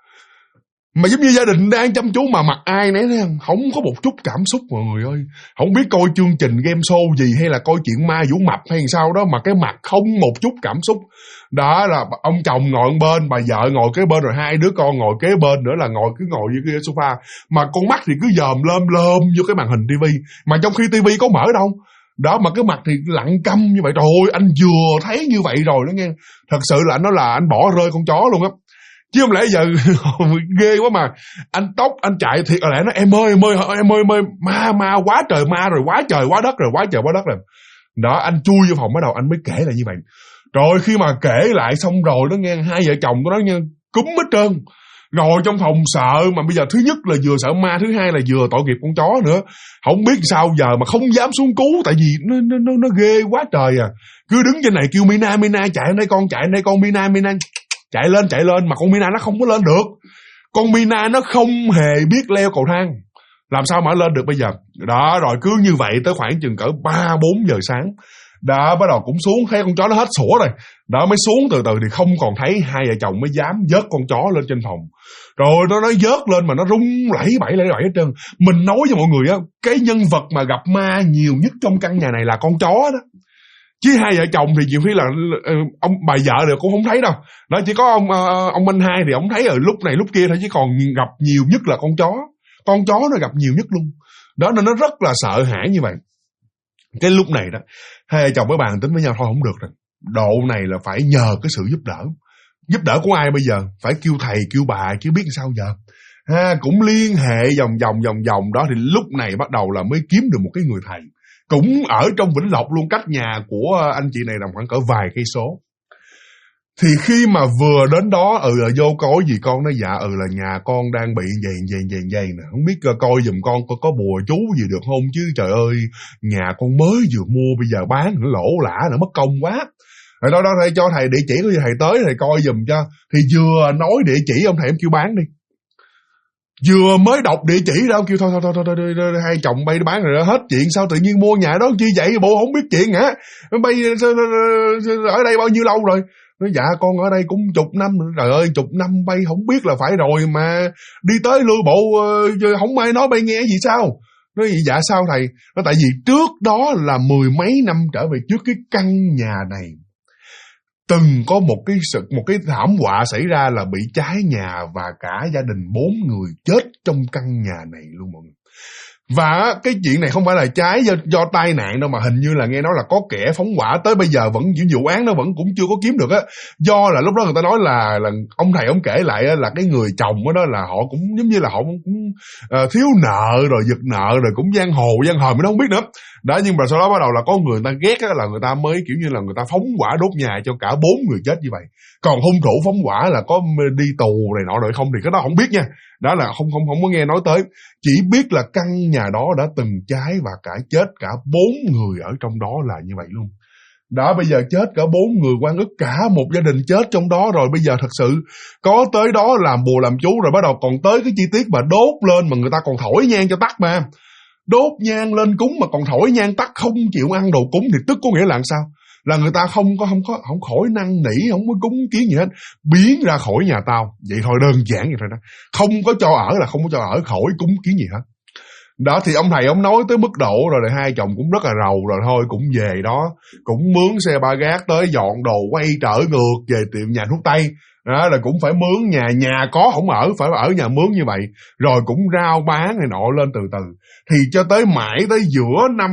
Mà giống như gia đình đang chăm chú mà mặt ai nấy thấy không có một chút cảm xúc mọi người ơi. Không biết coi chương trình game show gì hay là coi chuyện ma Vũ Mập hay sao đó mà cái mặt không một chút cảm xúc. Đó là ông chồng ngồi bên, bà vợ ngồi kế bên, rồi hai đứa con ngồi kế bên nữa là cứ ngồi như cái sofa. Mà con mắt thì cứ dòm lơm vô cái màn hình tivi. Mà trong khi tivi có mở đâu. Đó mà cái mặt thì lặng câm như vậy. Trời ơi, anh vừa thấy như vậy rồi đó nghe. Thật sự là anh nói là anh bỏ rơi con chó luôn á. Chứ không lẽ giờ ghê quá mà anh tóc anh chạy thiệt là nó em ơi ma quá trời ma rồi, quá trời quá đất rồi. Đó anh chui vô phòng bắt đầu anh mới kể là như vậy. Rồi khi mà kể lại xong rồi đó nghe, hai vợ chồng của nó nghe cúm hết trơn. Ngồi trong phòng sợ, mà bây giờ thứ nhất là vừa sợ ma, thứ hai là vừa tội nghiệp con chó nữa. Không biết sao giờ mà không dám xuống cứu, tại vì nó ghê quá trời à. Cứ đứng trên này kêu Mina chạy lên đây con Mina chạy lên mà con Mina nó không có lên được. Con Mina nó không hề biết leo cầu thang, làm sao mà lên được bây giờ. Đó rồi cứ như vậy tới khoảng chừng cỡ 3-4 giờ sáng. Đó bắt đầu cũng xuống, thấy con chó nó hết sủa rồi. Đó mới xuống từ từ thì không còn thấy. Hai vợ chồng mới dám vớt con chó lên trên phòng. Rồi nó vớt lên mà nó rung lẫy bẫy hết trơn. Mình nói với mọi người á, cái nhân vật mà gặp ma nhiều nhất trong căn nhà này là con chó đó. Chứ hai vợ chồng thì nhiều khi là ông bà vợ được cũng không thấy đâu. Đó chỉ có ông anh hai thì ông thấy ở lúc này lúc kia thôi, chứ còn gặp nhiều nhất là con chó. Con chó nó gặp nhiều nhất luôn. Đó nên nó rất là sợ hãi như vậy. Cái lúc này đó hai vợ chồng mới bàn tính với nhau thôi không được rồi. Độ này là phải nhờ cái sự giúp đỡ. Giúp đỡ của ai bây giờ? Phải kêu thầy kêu bà chứ biết sao giờ. Cũng liên hệ vòng đó thì lúc này bắt đầu là mới kiếm được một cái người thầy. Cũng ở trong Vĩnh Lộc luôn, cách nhà của anh chị này khoảng cỡ vài cây số. Thì khi mà vừa đến đó là vô coi gì con, nó dạ là nhà con đang bị vậy nè, không biết coi giùm con có bùa chú gì được không chứ trời ơi, nhà con mới vừa mua bây giờ bán nó lỗ lã nó mất công quá. Rồi đó thầy cho thầy địa chỉ của thầy tới thầy coi giùm cho. Thì vừa nói địa chỉ ông thầy em kêu bán đi. Vừa mới đọc địa chỉ đâu kêu thôi hai chồng bay bán rồi đó, hết chuyện. Sao tự nhiên mua nhà đó chi vậy, bộ không biết chuyện hả? Bay ở đây bao nhiêu lâu rồi? Nói dạ con ở đây cũng 10 năm. Trời ơi 10 năm bay không biết là phải rồi mà đi tới lưu bộ không ai nói bay nghe gì sao? Nói dạ sao thầy? Nó tại vì trước đó là 10 mấy năm trở về trước, cái căn nhà này từng có một cái thảm họa xảy ra là bị cháy nhà và cả gia đình 4 người chết trong căn nhà này luôn mọi người. Và cái chuyện này không phải là cháy do tai nạn đâu, mà hình như là nghe nói là có kẻ phóng hỏa, tới bây giờ vẫn vụ án nó vẫn cũng chưa có kiếm được á. Do là lúc đó người ta nói là ông thầy ông kể lại là cái người chồng đó là họ cũng giống như là họ cũng thiếu nợ rồi giật nợ rồi cũng giang hồ mới nó không biết nữa. Đó, nhưng mà sau đó bắt đầu là có người ta ghét á, là người ta mới kiểu như là người ta phóng hỏa đốt nhà cho cả 4 người chết như vậy. Còn hung thủ phóng hỏa là có đi tù này nọ rồi không thì cái đó không biết nha. Đó là không có nghe nói tới. Chỉ biết là căn nhà đó đã từng cháy và cả chết cả 4 người ở trong đó là như vậy luôn. Đó, bây giờ chết cả 4 người, oan ức cả một gia đình chết trong đó rồi. Bây giờ thật sự có tới đó làm bùa làm chú rồi bắt đầu còn tới cái chi tiết mà đốt lên mà người ta còn thổi nhang cho tắt mà. Đốt nhang lên cúng mà còn thổi nhang tắt, không chịu ăn đồ cúng thì tức có nghĩa là sao? Là người ta không khỏi năn nỉ, không có cúng kiến gì hết, biến ra khỏi nhà tao. Vậy thôi, đơn giản vậy thôi đó. Không có cho ở là không có cho ở, khỏi cúng kiến gì hết. Đó thì ông thầy ông nói tới mức độ rồi hai chồng cũng rất là rầu rồi thôi cũng về đó, cũng mướn xe ba gác tới dọn đồ quay trở ngược về tiệm nhà thuốc Tây. Đó là cũng phải mướn nhà có không ở, phải ở nhà mướn như vậy. Rồi cũng rao bán này nọ lên từ từ. Thì cho tới mãi tới giữa năm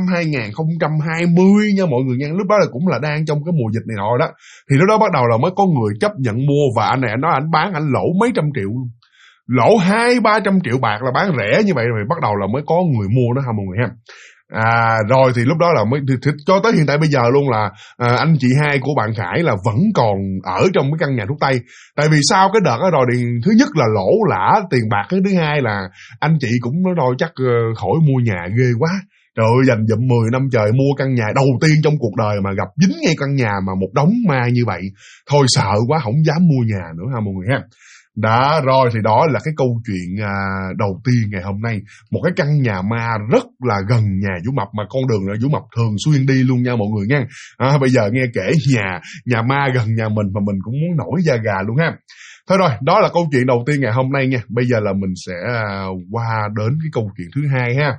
2020 nha mọi người nha, lúc đó là cũng là đang trong cái mùa dịch này nọ đó. Thì lúc đó bắt đầu là mới có người chấp nhận mua, và anh này anh nói anh bán anh lỗ mấy trăm triệu luôn. Lỗ 200-300 triệu bạc là bán rẻ như vậy rồi bắt đầu là mới có người mua đó ha mọi người ha. Rồi thì lúc đó là mới thì cho tới hiện tại bây giờ luôn là anh chị hai của bạn Khải là vẫn còn ở trong cái căn nhà thuốc Tây. Tại vì sau cái đợt đó rồi thì thứ nhất là lỗ lã tiền bạc, cái thứ hai là anh chị cũng nói rồi chắc khỏi mua nhà ghê quá, Trời ơi, dành dụm 10 năm trời mua căn nhà đầu tiên trong cuộc đời mà gặp dính ngay căn nhà mà một đống ma như vậy. Thôi sợ quá không dám mua nhà nữa ha mọi người ha. Đã rồi, thì đó là cái câu chuyện đầu tiên ngày hôm nay. Một cái căn nhà ma rất là gần nhà Vũ Mập, mà con đường là Vũ Mập thường xuyên đi luôn nha mọi người nha. Bây giờ nghe kể nhà ma gần nhà mình mà mình cũng muốn nổi da gà luôn ha. Thôi rồi, đó là câu chuyện đầu tiên ngày hôm nay nha. Bây giờ là mình sẽ qua đến cái câu chuyện thứ hai ha.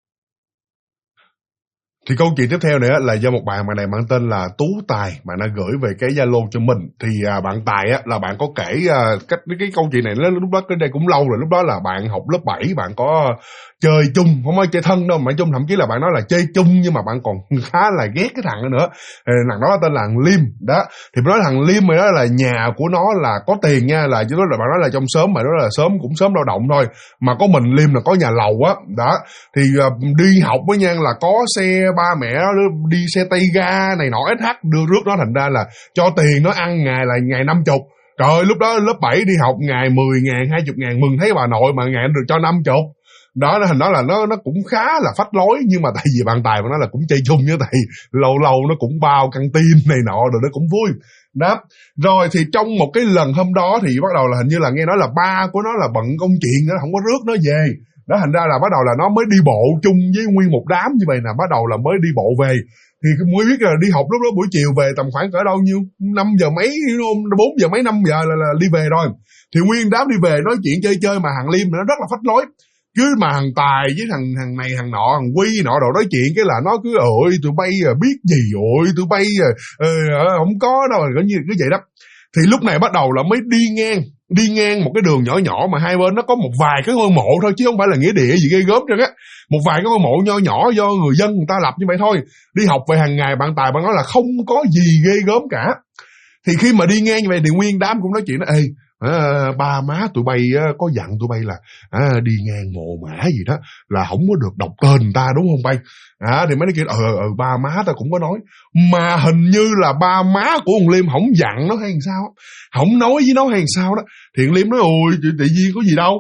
Thì câu chuyện tiếp theo nữa là do một bạn này mang tên là Tú Tài, bạn đã gửi về cái Zalo cho mình. Thì bạn Tài á là bạn có kể cái câu chuyện này lúc đó cái đây cũng lâu rồi. Lúc đó là bạn học lớp 7, bạn có chơi chung, không phải chơi thân đâu mà chung, thậm chí là bạn nói là chơi chung nhưng mà bạn còn khá là ghét cái thằng đó nữa. Thằng đó tên là thằng Liêm đó. Thì nói thằng Liêm này đó là nhà của nó là có tiền nha, là chứ đó là bạn nói là trong xóm mà đó là cũng sớm lao động thôi, mà có mình Liêm là có nhà lầu á đó. Thì đi học với nha là có xe ba mẹ đi xe tay ga này nọ SH đưa rước nó, thành ra là cho tiền nó ăn ngày là ngày 50. Trời, lúc đó lớp 7 đi học ngày 10.000 20.000, mừng thấy bà nội mà ngày được cho 50. Đó, thành đó là nó cũng khá là phách lối, nhưng mà tại vì bạn Tài của nó là cũng chơi chung với thầy, lâu lâu nó cũng bao căng tin này nọ rồi nó cũng vui. Đó. Rồi thì trong một cái lần hôm đó thì bắt đầu là hình như là nghe nói là ba của nó là bận công chuyện nó không có rước nó về. Đó, thành ra là bắt đầu là nó mới đi bộ chung với nguyên một đám như vậy nè, bắt đầu là mới đi bộ về. Thì mới biết là đi học lúc đó buổi chiều về tầm khoảng cỡ đâu nhiêu 5 giờ mấy, 4 giờ mấy 5 giờ là đi về rồi. Thì nguyên đám đi về nói chuyện chơi mà thằng Liêm nó rất là phách lối. Cứ mà thằng Tài với thằng này thằng nọ, thằng Quy nọ đồ nói chuyện cái là nó cứ ơi tụi bay biết gì ơi tụi bay không có đâu, cứ vậy đó. Thì lúc này bắt đầu là mới đi ngang một cái đường nhỏ mà hai bên nó có một vài cái ngôi mộ thôi chứ không phải là nghĩa địa gì ghê gớm trơn á. Một vài cái ngôi mộ nhỏ do người dân người ta lập như vậy thôi. Đi học về hàng ngày bạn Tài bạn nói là không có gì ghê gớm cả. Thì khi mà đi ngang như vậy thì nguyên đám cũng nói chuyện đó, ê ba má tụi bay có dặn tụi bay là đi ngang mộ mã gì đó là không có được đọc tên người ta đúng không bay? Thì mấy đứa kia ba má ta cũng có nói, mà hình như là ba má của ông Liêm không dặn nó hay sao, không nói với nó hay sao đó. Thì ông Liêm nói ôi tự nhiên có gì đâu,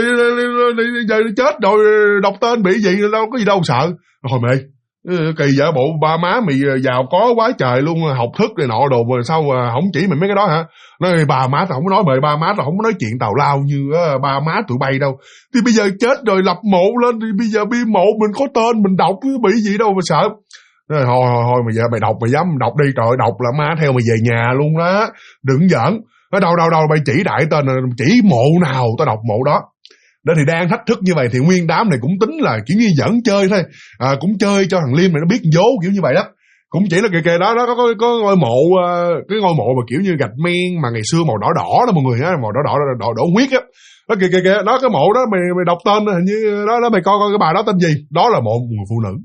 giờ chết rồi đọc tên bị gì đâu có gì đâu sợ. Thôi mày kỳ giả bộ ba má mày giàu có quá trời luôn, học thức này nọ đồ mà sao mà không chỉ mày mấy cái đó hả? Nói bà má tao không có nói, mày ba má tao không có nói chuyện tào lao như ba má tụi bay đâu. Thì bây giờ chết rồi lập mộ lên thì bây giờ bi mộ mình có tên mình đọc bị gì đâu mà sợ. Nói, thôi mày giờ mày đọc, mày dám đọc đi, trời đọc là má theo mày về nhà luôn đó, đừng giỡn. Ở đâu mày chỉ đại tên, chỉ mộ nào tao đọc mộ đó. Đó thì đang thách thức như vậy thì nguyên đám này cũng tính là kiểu như giỡn chơi thôi, cũng chơi cho thằng Liêm này nó biết vố kiểu như vậy đó. Cũng chỉ là kìa đó có ngôi mộ, cái ngôi mộ mà kiểu như gạch men mà ngày xưa màu đỏ đó mọi người á, màu đỏ huyết á. Đó kìa đó cái mộ đó mày đọc tên hình như đó mày coi cái bà đó tên gì, đó là mộ người phụ nữ.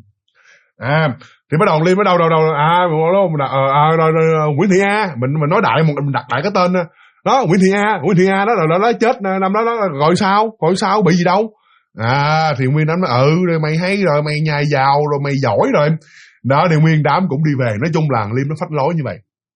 Thì bắt đầu Liêm ở đâu Nguyễn Thị A, mình nói đại mình đặt đại cái tên đó, Nguyễn Thị A đó là nó chết năm đó gọi sao bị gì đâu. Thì nguyên đám nói rồi mày hay rồi, mày nhà giàu rồi, mày giỏi rồi. Đó thì nguyên đám cũng đi về. Nói chung là Liêm nó phách lối như vậy.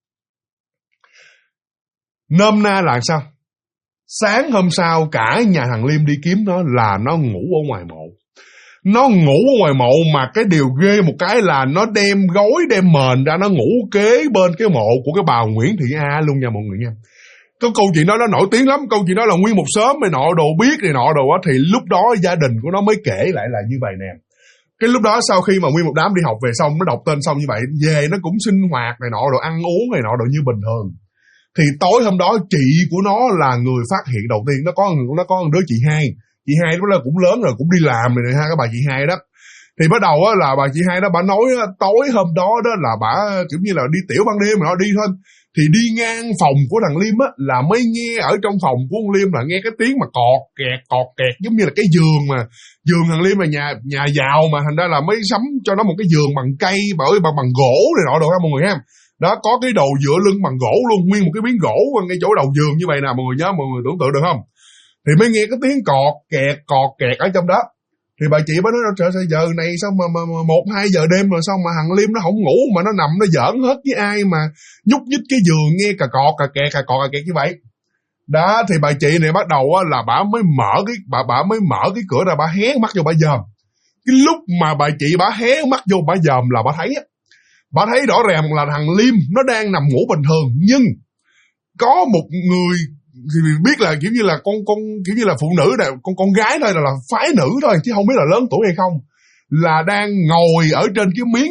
Nôm na là sao? Sáng hôm sau cả nhà thằng Liêm đi kiếm nó là nó ngủ ở ngoài mộ. Nó ngủ ở ngoài mộ mà cái điều ghê một cái là nó đem gối đem mền ra, nó ngủ kế bên cái mộ của cái bà Nguyễn Thị A luôn nha mọi người nha. Cái câu chuyện đó nó nổi tiếng lắm, câu chuyện đó là nguyên một xóm này nọ đồ biết này nọ đồ á. Thì lúc đó gia đình của nó mới kể lại là như vậy nè. Cái lúc đó sau khi mà nguyên một đám đi học về xong, nó đọc tên xong như vậy, về nó cũng sinh hoạt này nọ đồ, ăn uống này nọ đồ như bình thường. Thì tối hôm đó chị của nó là người phát hiện đầu tiên. Nó có một đứa chị hai đó là cũng lớn rồi, cũng đi làm rồi ha, cái bà chị hai đó. Thì bắt đầu á là bà chị hai đó bà nói tối hôm đó đó là bà kiểu như là đi tiểu ban đêm mà nó đi thôi. Thì đi ngang phòng của thằng Liêm á là mới nghe ở trong phòng của ông Liêm là nghe cái tiếng mà cọt kẹt giống như là cái giường thằng Liêm là nhà giàu mà, thành ra là mới sắm cho nó một cái giường bằng cây bằng gỗ này nọ đồ ha mọi người ha. Đó có cái đầu dựa lưng bằng gỗ luôn, nguyên một cái miếng gỗ ngay chỗ đầu giường như vậy nè mọi người nhớ, mọi người tưởng tượng được không? Thì mới nghe cái tiếng cọt kẹt ở trong đó. Thì bà chị bà nói trời ơi giờ này sao mà 1-2 giờ đêm rồi sao mà thằng Liêm nó không ngủ mà nó nằm nó giỡn hết với ai mà nhúc nhích cái giường nghe cà cọt kẹt như vậy. Đó thì bà chị này bắt đầu là bà mới mở cái cửa ra, bà hé mắt vô bà dòm. Cái lúc mà bà chị bà hé mắt vô bà dòm là bà thấy rõ ràng là thằng Liêm nó đang nằm ngủ bình thường, nhưng có một người thì biết là kiểu như là con kiểu như là phụ nữ này, con gái thôi, là phái nữ thôi chứ không biết là lớn tuổi hay không, là đang ngồi ở trên cái miếng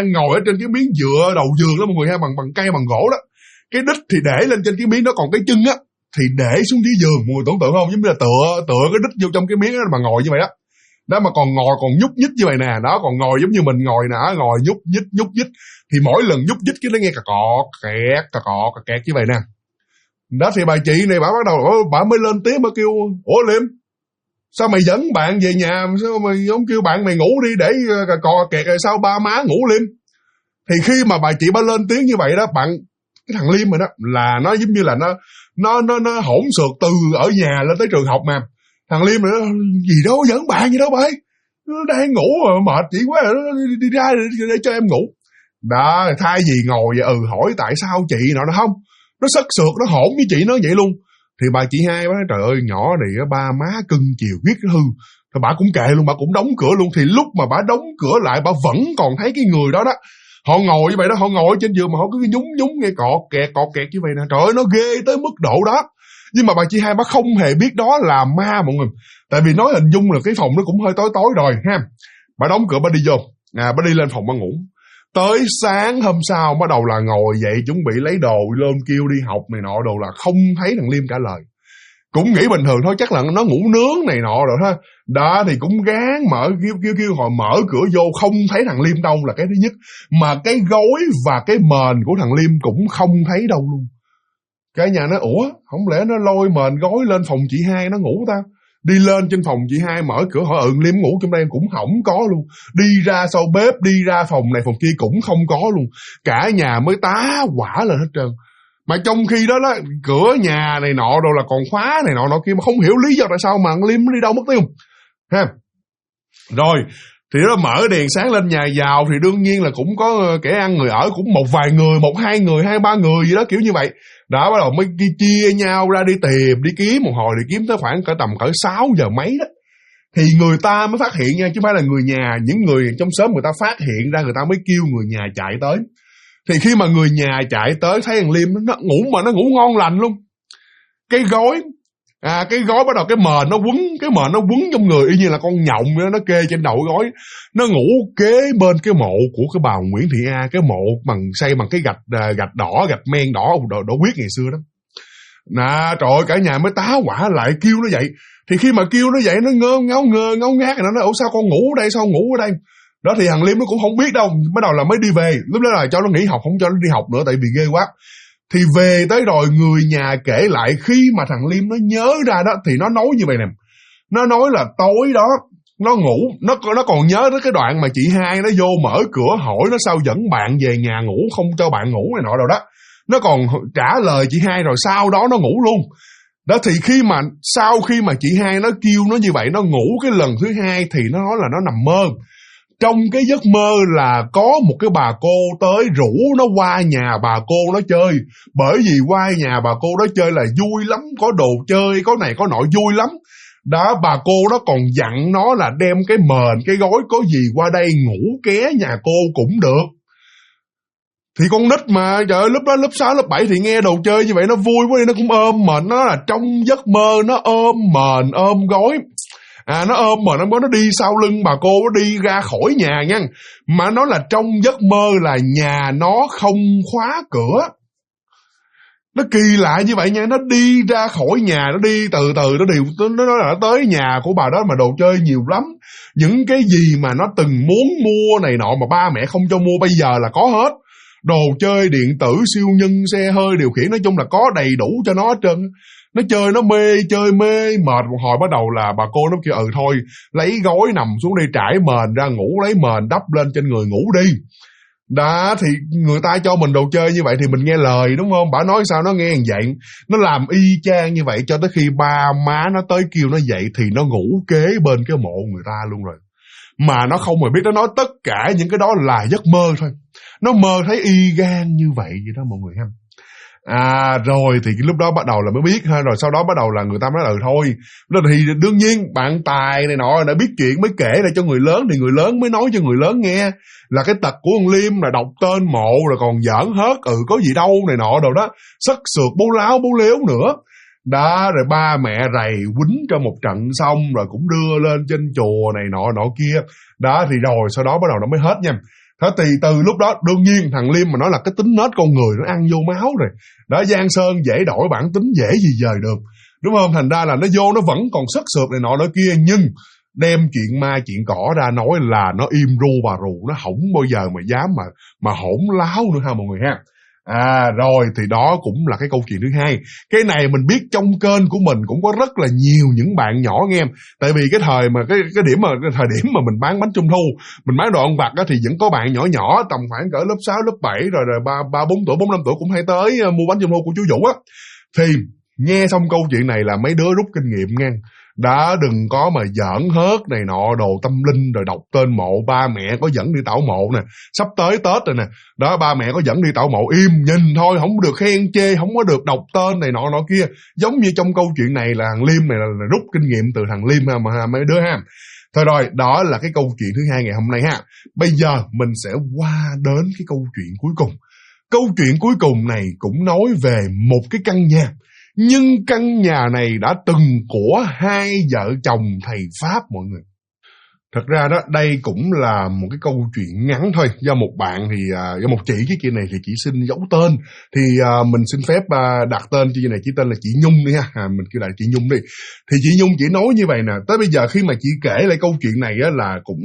dựa đầu giường đó mọi người ha, bằng cây bằng gỗ đó. Cái đít thì để lên trên cái miếng đó, còn cái chân á thì để xuống dưới giường. Mọi người tưởng tượng không, giống như là tựa cái đít vô trong cái miếng đó mà ngồi như vậy đó. Đó mà còn ngồi còn nhúc nhích như vậy nè, đó còn ngồi giống như mình ngồi nè, ngồi nhúc nhích thì mỗi lần nhúc nhích cái nó nghe cà cọ kẹt như vậy nè. Đó thì bà chị này bà bắt đầu bà mới lên tiếng, bà kêu ủa Liêm, sao mày dẫn bạn về nhà, sao mày không kêu bạn mày ngủ đi để cà cọ kẹt rồi sao ba má ngủ Liêm. Thì khi mà bà chị bà lên tiếng như vậy đó, cái thằng Liêm rồi đó là nó giống như là nó hỗn xược từ ở nhà lên tới trường học mà. Thằng Liêm này nó gì đâu dẫn bạn gì đâu bà ơi, nó đang ngủ rồi mệt chỉ quá rồi, đi ra để cho em ngủ. Đó, thay vì ngồi hỏi tại sao chị nó không, nó sất sượt nó hỗn với chị nó vậy luôn. Thì bà chị hai bà nói trời ơi nhỏ này ba má cưng chiều huyết hư. Thì bà cũng kệ luôn, bà cũng đóng cửa luôn. Thì lúc mà bà đóng cửa lại bà vẫn còn thấy cái người đó đó, họ ngồi như vậy đó, họ ngồi trên giường mà họ cứ nhúng nghe cọ kẹt như vậy nè. Trời ơi nó ghê tới mức độ đó. Nhưng mà bà chị hai bà không hề biết đó là ma mọi người. Tại vì nói hình dung là cái phòng nó cũng hơi tối rồi ha. Bà đóng cửa bà đi vô, bà đi lên phòng bà ngủ. Tới sáng hôm sau bắt đầu là ngồi dậy chuẩn bị lấy đồ lên kêu đi học này nọ đồ, là không thấy thằng Liêm trả lời. Cũng nghĩ bình thường thôi, chắc là nó ngủ nướng này nọ rồi ha. Đó thì cũng gán mở kêu hồi mở cửa vô không thấy thằng Liêm đâu là cái thứ nhất. Mà cái gối và cái mền của thằng Liêm cũng không thấy đâu luôn. Cả nhà nói ủa không lẽ nó lôi mền gối lên phòng chị hai nó ngủ ta. Đi lên trên phòng chị hai mở cửa hỏi Liêm ngủ trong đây, cũng không có luôn. Đi ra sau bếp, đi ra phòng này phòng kia cũng không có luôn. Cả nhà mới tá hỏa lên hết trơn. Mà trong khi đó cửa nhà này nọ đâu là còn khóa này nọ kia, mà không hiểu lý do tại sao mà Liêm nó đi đâu mất tiêu ha. Rồi thì nó mở đèn sáng lên, nhà giàu thì đương nhiên là cũng có kẻ ăn người ở, cũng một vài người, một hai người, hai ba người gì đó kiểu như vậy. Đó bắt đầu mới chia nhau ra đi tìm, đi kiếm một hồi, thì kiếm tới khoảng tầm 6 giờ mấy đó. Thì người ta mới phát hiện nha, chứ không phải là người nhà, những người trong xóm người ta phát hiện ra, người ta mới kêu người nhà chạy tới. Thì khi mà người nhà chạy tới thấy thằng Liêm nó ngủ mà nó ngủ ngon lành luôn. Cái gối bắt đầu cái mền nó quấn trong người y như là con nhộng đó, nó kê trên đầu gối. Nó ngủ kế bên cái mộ của cái bà Nguyễn Thị A, cái mộ xây bằng cái gạch đỏ, gạch men đỏ huyết ngày xưa đó. Trời ơi, cả nhà mới tá hỏa lại kêu nó dậy. Thì khi mà kêu nó dậy nó ngáo ngác, nó nói ủa sao con ngủ ở đây, sao ngủ ở đây. Đó thì thằng Liêm nó cũng không biết đâu, bắt đầu là mới đi về. Lúc đó là cho nó nghỉ học, không cho nó đi học nữa tại vì ghê quá. Thì về tới rồi người nhà kể lại khi mà thằng Liêm nó nhớ ra đó thì nó nói như vậy nè. Nó nói là tối đó nó ngủ, nó còn nhớ tới cái đoạn mà chị hai nó vô mở cửa hỏi nó sao dẫn bạn về nhà ngủ, không cho bạn ngủ này nọ đâu đó. Nó còn trả lời chị hai rồi sau đó nó ngủ luôn. Đó thì sau khi mà chị hai nó kêu nó như vậy, nó ngủ cái lần thứ hai thì nó nói là nó nằm mơ. Trong cái giấc mơ là có một cái bà cô tới rủ nó qua nhà bà cô nó chơi. Bởi vì qua nhà bà cô đó chơi là vui lắm, có đồ chơi, có này có nọ vui lắm. Đó, bà cô đó còn dặn nó là đem cái mền, cái gối có gì qua đây ngủ ké nhà cô cũng được. Thì con nít mà, trời ơi, lúc đó lớp 6, lớp 7 thì nghe đồ chơi như vậy nó vui quá đi, nó cũng ôm mền. Nó là trong giấc mơ nó ôm mền, ôm gối. Nó ôm mà nó đi sau lưng bà cô, nó đi ra khỏi nhà nha. Mà nó là trong giấc mơ là nhà nó không khóa cửa. Nó kỳ lạ như vậy nha. Nó đi ra khỏi nhà, nó đi từ nó nói là tới nhà của bà đó mà đồ chơi nhiều lắm. Những cái gì mà nó từng muốn mua này nọ mà ba mẹ không cho mua bây giờ là có hết. Đồ chơi điện tử, siêu nhân, xe hơi, điều khiển, nói chung là có đầy đủ cho nó hết trơn. Nó chơi mê mệt một hồi bắt đầu là bà cô nó kêu thôi lấy gối nằm xuống đi, trải mền ra ngủ, lấy mền đắp lên trên người ngủ đi. Đó thì người ta cho mình đồ chơi như vậy thì mình nghe lời đúng không? Bà nói sao nó nghe vậy. Nó làm y chang như vậy cho tới khi ba má nó tới kêu nó dậy thì nó ngủ kế bên cái mộ người ta luôn rồi. Mà nó không hề biết, nó nói tất cả những cái đó là giấc mơ thôi. Nó mơ thấy y gan như vậy đó mọi người ha. Rồi thì lúc đó bắt đầu là mới biết ha, rồi sau đó bắt đầu là người ta nói thôi. Thì đương nhiên bạn Tài này nọ đã biết chuyện mới kể lại cho người lớn, thì người lớn mới nói cho người lớn nghe là cái tật của con Liêm là đọc tên mộ rồi còn giỡn hớt, có gì đâu này nọ đồ đó, sất sượt bố láo bố léo nữa. Đó, rồi ba mẹ rầy quýnh cho một trận xong rồi cũng đưa lên trên chùa này nọ kia. Đó thì rồi sau đó bắt đầu nó mới hết nha. Thế thì từ lúc đó đương nhiên thằng Liêm mà nói là cái tính nết con người nó ăn vô máu rồi. Đó, Giang Sơn dễ đổi bản tính dễ gì dời được, đúng không? Thành ra là nó vô nó vẫn còn sất sượt này nọ kia, nhưng đem chuyện ma chuyện cỏ ra nói là nó im ru bà rù, nó không bao giờ mà dám mà hỗn láo nữa ha mọi người ha. Rồi thì đó cũng là cái câu chuyện thứ hai. Cái này mình biết trong kênh của mình cũng có rất là nhiều những bạn nhỏ nghe em. Tại vì cái thời mà cái điểm mà mình bán bánh trung thu, mình bán đồ ăn vặt á, thì vẫn có bạn nhỏ nhỏ tầm khoảng cỡ lớp 6, lớp 7 rồi 3, 4 tuổi, 4, 5 tuổi cũng hay tới mua bánh trung thu của chú Vũ á. Thì nghe xong câu chuyện này là mấy đứa rút kinh nghiệm nghe. Đã đừng có mà giỡn hớt này nọ đồ tâm linh rồi đọc tên mộ. Ba mẹ có dẫn đi tảo mộ nè, sắp tới Tết rồi nè. Đó, ba mẹ có dẫn đi tảo mộ, im nhìn thôi, không được khen chê, không có được đọc tên này nọ kia. Giống như trong câu chuyện này là thằng Liêm này là rút kinh nghiệm từ thằng Liêm ha, mà mấy đứa ha. Thôi rồi, đó là cái câu chuyện thứ hai ngày hôm nay ha. Bây giờ mình sẽ qua đến cái câu chuyện cuối cùng. Câu chuyện cuối cùng này cũng nói về một cái căn nhà. Nhưng căn nhà này đã từng của hai vợ chồng thầy Pháp mọi người. Thật ra đó, đây cũng là một cái câu chuyện ngắn thôi. Do một bạn thì, do một chị cái kia này thì chỉ xin giấu tên. Thì mình xin phép đặt tên cho chị này, chỉ tên là chị Nhung đi ha. Mình kêu lại chị Nhung đi. Thì chị Nhung chỉ nói như vậy nè. Tới bây giờ khi mà chị kể lại câu chuyện này á, là cũng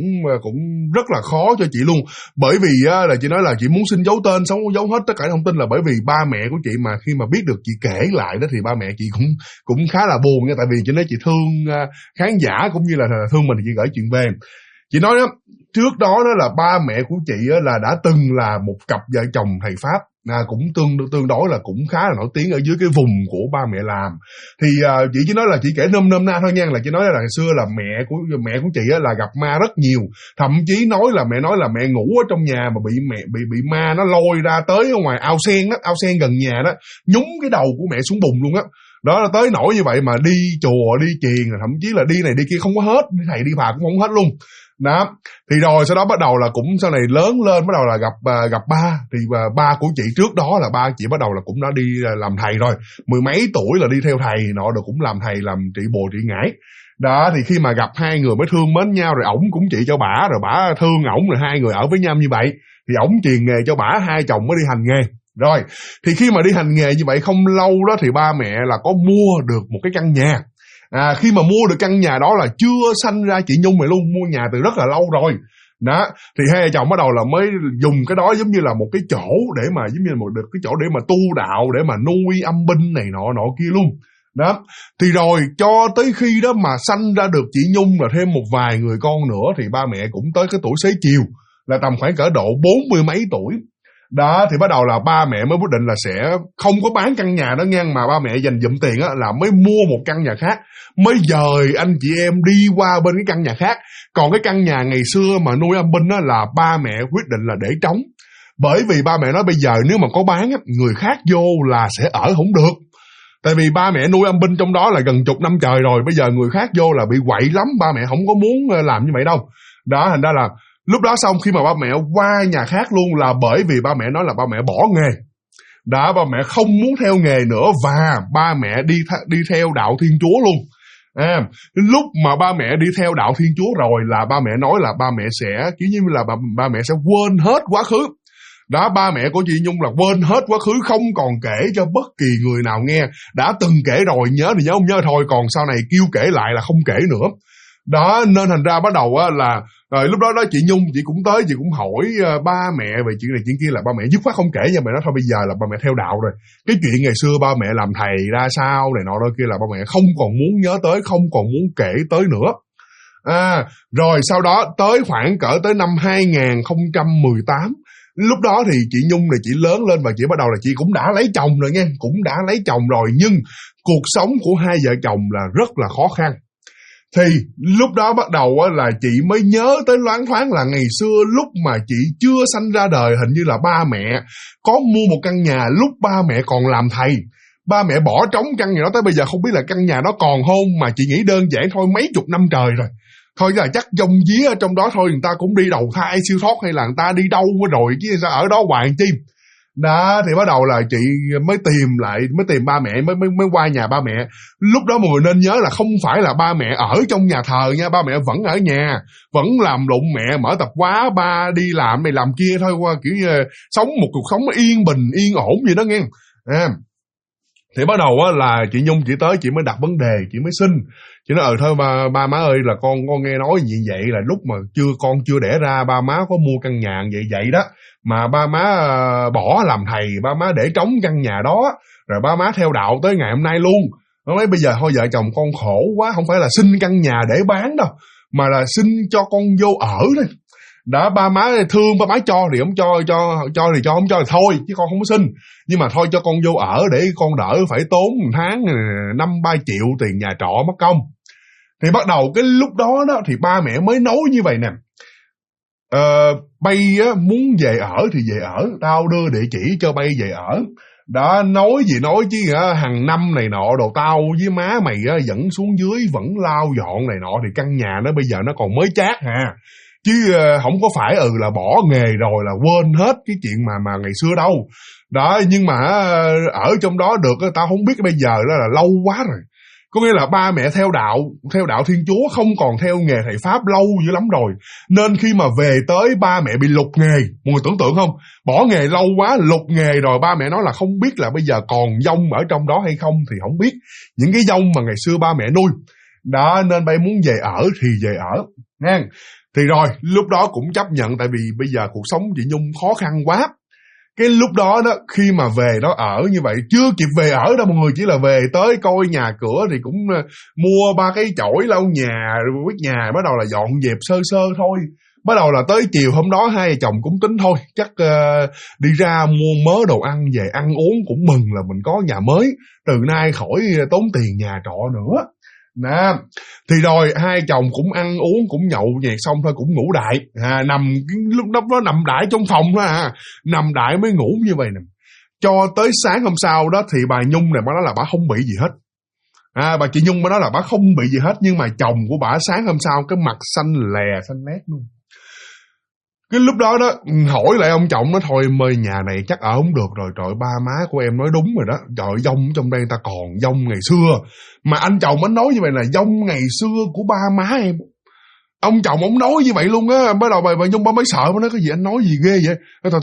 rất là khó cho chị luôn. Bởi vì là chị nói là chị muốn xin giấu tên, giấu hết tất cả thông tin, là bởi vì ba mẹ của chị mà khi mà biết được chị kể lại đó thì ba mẹ chị cũng khá là buồn nha. Tại vì chị nói chị thương khán giả cũng như là thương mình, thì chị gửi chuyện về. Chị nói đó, trước đó là ba mẹ của chị là đã từng là một cặp vợ chồng thầy Pháp, cũng tương đối là cũng khá là nổi tiếng ở dưới cái vùng của ba mẹ làm. Thì chị chỉ nói là chị kể nôm na thôi nha, là chị nói là ngày xưa là mẹ của chị là gặp ma rất nhiều, thậm chí nói là mẹ ngủ ở trong nhà mà bị ma nó lôi ra tới ở ngoài ao sen gần nhà đó, nhúng cái đầu của mẹ xuống bùn luôn á. Đó là tới nỗi như vậy mà đi chùa đi chiền, thậm chí là đi này đi kia không có hết, thầy đi phạt cũng không hết luôn. Đó, thì rồi sau đó bắt đầu là cũng sau này lớn lên bắt đầu là gặp ba. Thì ba của chị trước đó là ba chị bắt đầu là cũng đã đi làm thầy rồi, 10 mấy tuổi là đi theo thầy nọ, rồi cũng làm thầy, làm trị bồ trị ngải. Đó, thì khi mà gặp hai người mới thương mến nhau, rồi ổng cũng trị cho bả, rồi bả thương ổng, rồi hai người ở với nhau như vậy, thì ổng truyền nghề cho bả, hai chồng mới đi hành nghề. Rồi, thì khi mà đi hành nghề như vậy không lâu đó thì ba mẹ là có mua được một cái căn nhà. Khi mà mua được căn nhà đó là chưa sanh ra chị Nhung này luôn, mua nhà từ rất là lâu rồi. Đó, thì hai vợ chồng bắt đầu là mới dùng cái đó giống như là một cái chỗ để mà giống như là một cái chỗ để mà tu đạo, để mà nuôi âm binh này nọ kia luôn. Đó, thì rồi cho tới khi đó mà sanh ra được chị Nhung và thêm một vài người con nữa thì ba mẹ cũng tới cái tuổi xế chiều, là tầm khoảng cỡ độ 40 mấy tuổi. Đó, thì bắt đầu là ba mẹ mới quyết định là sẽ không có bán căn nhà đó nha, mà ba mẹ dành dụm tiền á là mới mua một căn nhà khác, mới dời anh chị em đi qua bên cái căn nhà khác. Còn cái căn nhà ngày xưa mà nuôi âm binh á là ba mẹ quyết định là để trống. Bởi vì ba mẹ nói bây giờ nếu mà có bán á, người khác vô là sẽ ở không được. Tại vì ba mẹ nuôi âm binh trong đó là gần chục năm trời rồi, bây giờ người khác vô là bị quậy lắm, ba mẹ không có muốn làm như vậy đâu. Đó, thành ra là lúc đó xong khi mà ba mẹ qua nhà khác luôn là bởi vì ba mẹ nói là ba mẹ bỏ nghề. Đó, ba mẹ không muốn theo nghề nữa và ba mẹ đi theo đạo Thiên Chúa luôn. Lúc mà ba mẹ đi theo đạo Thiên Chúa rồi là ba mẹ nói là ba mẹ sẽ kiểu như là ba mẹ sẽ quên hết quá khứ. Đó, ba mẹ của chị Nhung là quên hết quá khứ, không còn kể cho bất kỳ người nào nghe. Đã từng kể rồi, nhớ thì nhớ, không nhớ thôi, còn sau này kêu kể lại là không kể nữa. Đó, nên thành ra bắt đầu là rồi lúc đó chị Nhung chị cũng tới, chị cũng hỏi ba mẹ về chuyện này chuyện kia, là ba mẹ dứt khoát không kể nha. Mẹ nói thôi bây giờ là ba mẹ theo đạo rồi, cái chuyện ngày xưa ba mẹ làm thầy ra sao này nọ đó kia là ba mẹ không còn muốn nhớ tới, không còn muốn kể tới nữa. Rồi sau đó tới khoảng cỡ tới năm 2018, lúc đó thì chị Nhung này chị lớn lên và chị bắt đầu là chị cũng đã lấy chồng rồi nha, cũng đã lấy chồng rồi, nhưng cuộc sống của hai vợ chồng là rất là khó khăn. Thì lúc đó bắt đầu là chị mới nhớ tới loáng thoáng là ngày xưa lúc mà chị chưa sanh ra đời, hình như là ba mẹ có mua một căn nhà lúc ba mẹ còn làm thầy. Ba mẹ bỏ trống căn nhà đó tới bây giờ không biết là căn nhà đó còn không, mà chị nghĩ đơn giản thôi mấy chục năm trời rồi. Thôi là chắc dông día ở trong đó thôi, người ta cũng đi đầu thai siêu thoát hay là người ta đi đâu rồi chứ sao ở đó hoài chi. Đó thì bắt đầu là chị mới tìm ba mẹ, mới qua nhà ba mẹ. Lúc đó mọi người nên nhớ là không phải là ba mẹ ở trong nhà thờ nha, ba mẹ vẫn ở nhà, vẫn làm lụng, mẹ mở tập hóa, ba đi làm này làm kia thôi, qua kiểu như sống một cuộc sống yên bình yên ổn gì đó nghe. Thì bắt đầu là chị Nhung chị tới, chị mới đặt vấn đề, chị mới xin. Chị nói thôi ba má ơi, là con nghe nói gì vậy, là lúc mà con chưa đẻ ra ba má có mua căn nhà vậy đó, mà ba má bỏ làm thầy, ba má để trống căn nhà đó, rồi ba má theo đạo tới ngày hôm nay luôn. Nó nói bây giờ thôi vợ chồng con khổ quá, không phải là xin căn nhà để bán đâu, mà là xin cho con vô ở thôi. Đó, ba má thương, ba má cho thì không cho thì cho, không cho thì thôi, chứ con không có xin. Nhưng mà thôi cho con vô ở để con đỡ phải tốn một tháng 5-3 triệu tiền nhà trọ mất công. Thì bắt đầu cái lúc đó thì ba mẹ mới nói như vậy nè. Bay muốn về ở thì về ở, tao đưa địa chỉ cho bay về ở. Đó, nói gì nói chứ hàng năm này nọ đồ, tao với má mày dẫn xuống dưới vẫn lau dọn này nọ, thì căn nhà nó bây giờ nó còn mới chát hà. Chứ không có phải là bỏ nghề rồi là quên hết cái chuyện mà ngày xưa đâu. Đó, nhưng mà ở trong đó được, tao không biết bây giờ đó là lâu quá rồi. Có nghĩa là ba mẹ theo đạo Thiên Chúa, không còn theo nghề thầy Pháp lâu dữ lắm rồi. Nên khi mà về tới ba mẹ bị lục nghề, mọi người tưởng tượng không? Bỏ nghề lâu quá, lục nghề rồi, ba mẹ nói là không biết là bây giờ còn dông ở trong đó hay không thì không biết. Những cái dông mà ngày xưa ba mẹ nuôi. Đó, nên bay muốn về ở thì về ở. Nghe. Thì rồi, lúc đó cũng chấp nhận, tại vì bây giờ cuộc sống chị Nhung khó khăn quá. Cái lúc đó khi mà về đó ở như vậy, chưa kịp về ở đâu mọi người, chỉ là về tới coi nhà cửa thì cũng mua 3 cái chổi lau nhà, quét nhà, bắt đầu là dọn dẹp sơ sơ thôi. Bắt đầu là tới chiều hôm đó hai vợ chồng cũng tính thôi, chắc đi ra mua mớ đồ ăn về ăn uống cũng mừng là mình có nhà mới, từ nay khỏi tốn tiền nhà trọ nữa. Nè, thì rồi hai chồng cũng ăn uống, cũng nhậu nhẹt xong thôi cũng ngủ đại. Nằm lúc đó nó nằm đại trong phòng đó nằm đại mới ngủ như vậy nè. Cho tới sáng hôm sau đó thì bà Nhung này bà nói là bà không bị gì hết. Bà chị Nhung bà nói là bà không bị gì hết, nhưng mà chồng của bà sáng hôm sau cái mặt xanh lè xanh lét luôn. Cái lúc đó hỏi lại ông chồng nó thôi mời nhà này chắc ở không được rồi. Trời, ba má của em nói đúng rồi đó. Trời, dông trong đây ta còn dông ngày xưa. Mà anh chồng anh nói như vậy là dông ngày xưa của ba má em. Ông chồng ông nói như vậy luôn á. Bắt đầu bà Nhung bà mới sợ, bà nói cái gì anh nói gì ghê vậy. Thôi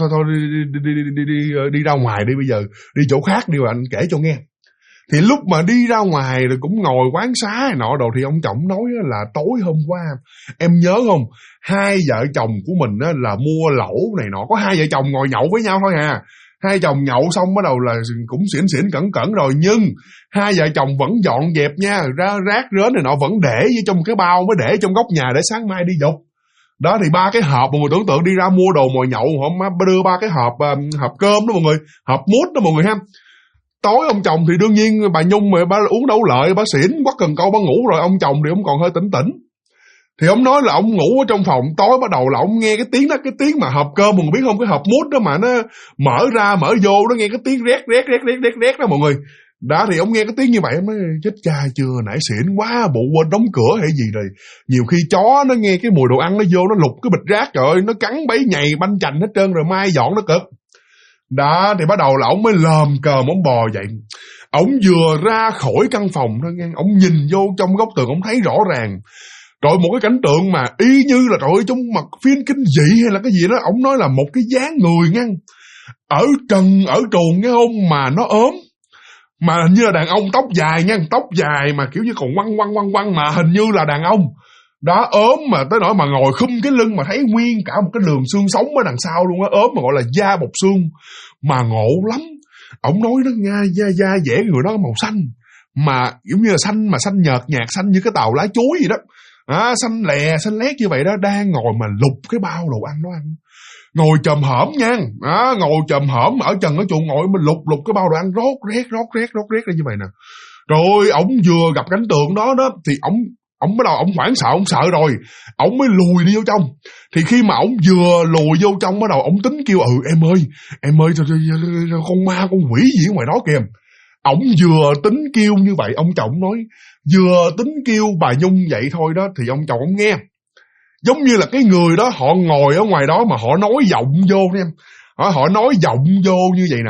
đi ra ngoài đi, bây giờ đi chỗ khác đi rồi anh kể cho nghe. Thì lúc mà đi ra ngoài rồi cũng ngồi quán xá nọ đồ, thì ông chồng nói là tối hôm qua em nhớ không, hai vợ chồng của mình là mua lẩu này nọ, có hai vợ chồng ngồi nhậu với nhau thôi à. Hai chồng nhậu xong bắt đầu là cũng xỉn cẩn rồi, nhưng hai vợ chồng vẫn dọn dẹp nha, rác rến này nọ vẫn để với trong cái bao, mới để trong góc nhà để sáng mai đi dục. Đó thì 3 cái hộp, mọi người tưởng tượng đi ra mua đồ mồi nhậu, họ đưa 3 cái hộp cơm đó mọi người, hộp mút đó mọi người ha. Tối ông chồng thì đương nhiên bà Nhung mà bà uống đấu lợi, bà xỉn quắt cần câu bà ngủ rồi, ông chồng thì ông còn hơi tỉnh. Thì ông nói là ông ngủ ở trong phòng, tối bắt đầu là ông nghe cái tiếng đó, cái tiếng mà hộp cơm, mọi người biết không, cái hộp mút đó mà nó mở ra mở vô, nó nghe cái tiếng rét đó mọi người. Đó thì ông nghe cái tiếng như vậy, ông nói chết cha chưa, nãy xỉn quá, bộ quên đóng cửa hay gì rồi. Nhiều khi chó nó nghe cái mùi đồ ăn nó vô, nó lục cái bịch rác, trời ơi, nó cắn bấy nhầy banh chành hết trơn rồi, mai dọn nó cực. Đó thì bắt đầu là ông mới lờm cờm ông bò dậy. Ông vừa ra khỏi căn phòng thôi nghe, ông nhìn vô trong góc tường, ông thấy rõ ràng. Rồi một cái cảnh tượng mà y như là trời ơi trong mặt phim kinh dị hay là cái gì đó. Ông nói là một cái dáng người ngăn ở trần ở truồng nghe không, mà nó ốm, mà hình như là đàn ông, tóc dài nha, tóc dài mà kiểu như còn quăng mà hình như là đàn ông. Đó, ốm mà tới nỗi mà ngồi khum cái lưng mà thấy nguyên cả một cái đường xương sống ở đằng sau luôn á, ốm mà gọi là da bọc xương, mà ngộ lắm. Ông nói đó nha, da dẻ người đó màu xanh, mà giống như là xanh nhợt nhạt, xanh như cái tàu lá chuối gì đó. Xanh lè xanh lét như vậy đó, đang ngồi mà lục cái bao đồ ăn đó ăn. Ngồi chồm hổm nha, ngồi chồm hổm ở trần ở chuồng, ngồi mà lục cái bao đồ ăn, rót rét ra như vậy nè. Rồi ổng vừa gặp cảnh tượng đó thì ổng Ổng bắt đầu ổng hoảng sợ, ổng sợ rồi, ổng mới lùi đi vô trong. Thì khi mà ổng vừa lùi vô trong, bắt đầu ổng tính kêu em ơi, con ma con quỷ gì ở ngoài đó kìa. Ổng vừa tính kêu như vậy, ông chồng nói vừa tính kêu bà Nhung vậy thôi đó, thì ông chồng ổng nghe giống như là cái người đó họ ngồi ở ngoài đó mà họ nói giọng vô nha em. Họ nói giọng vô như vậy nè: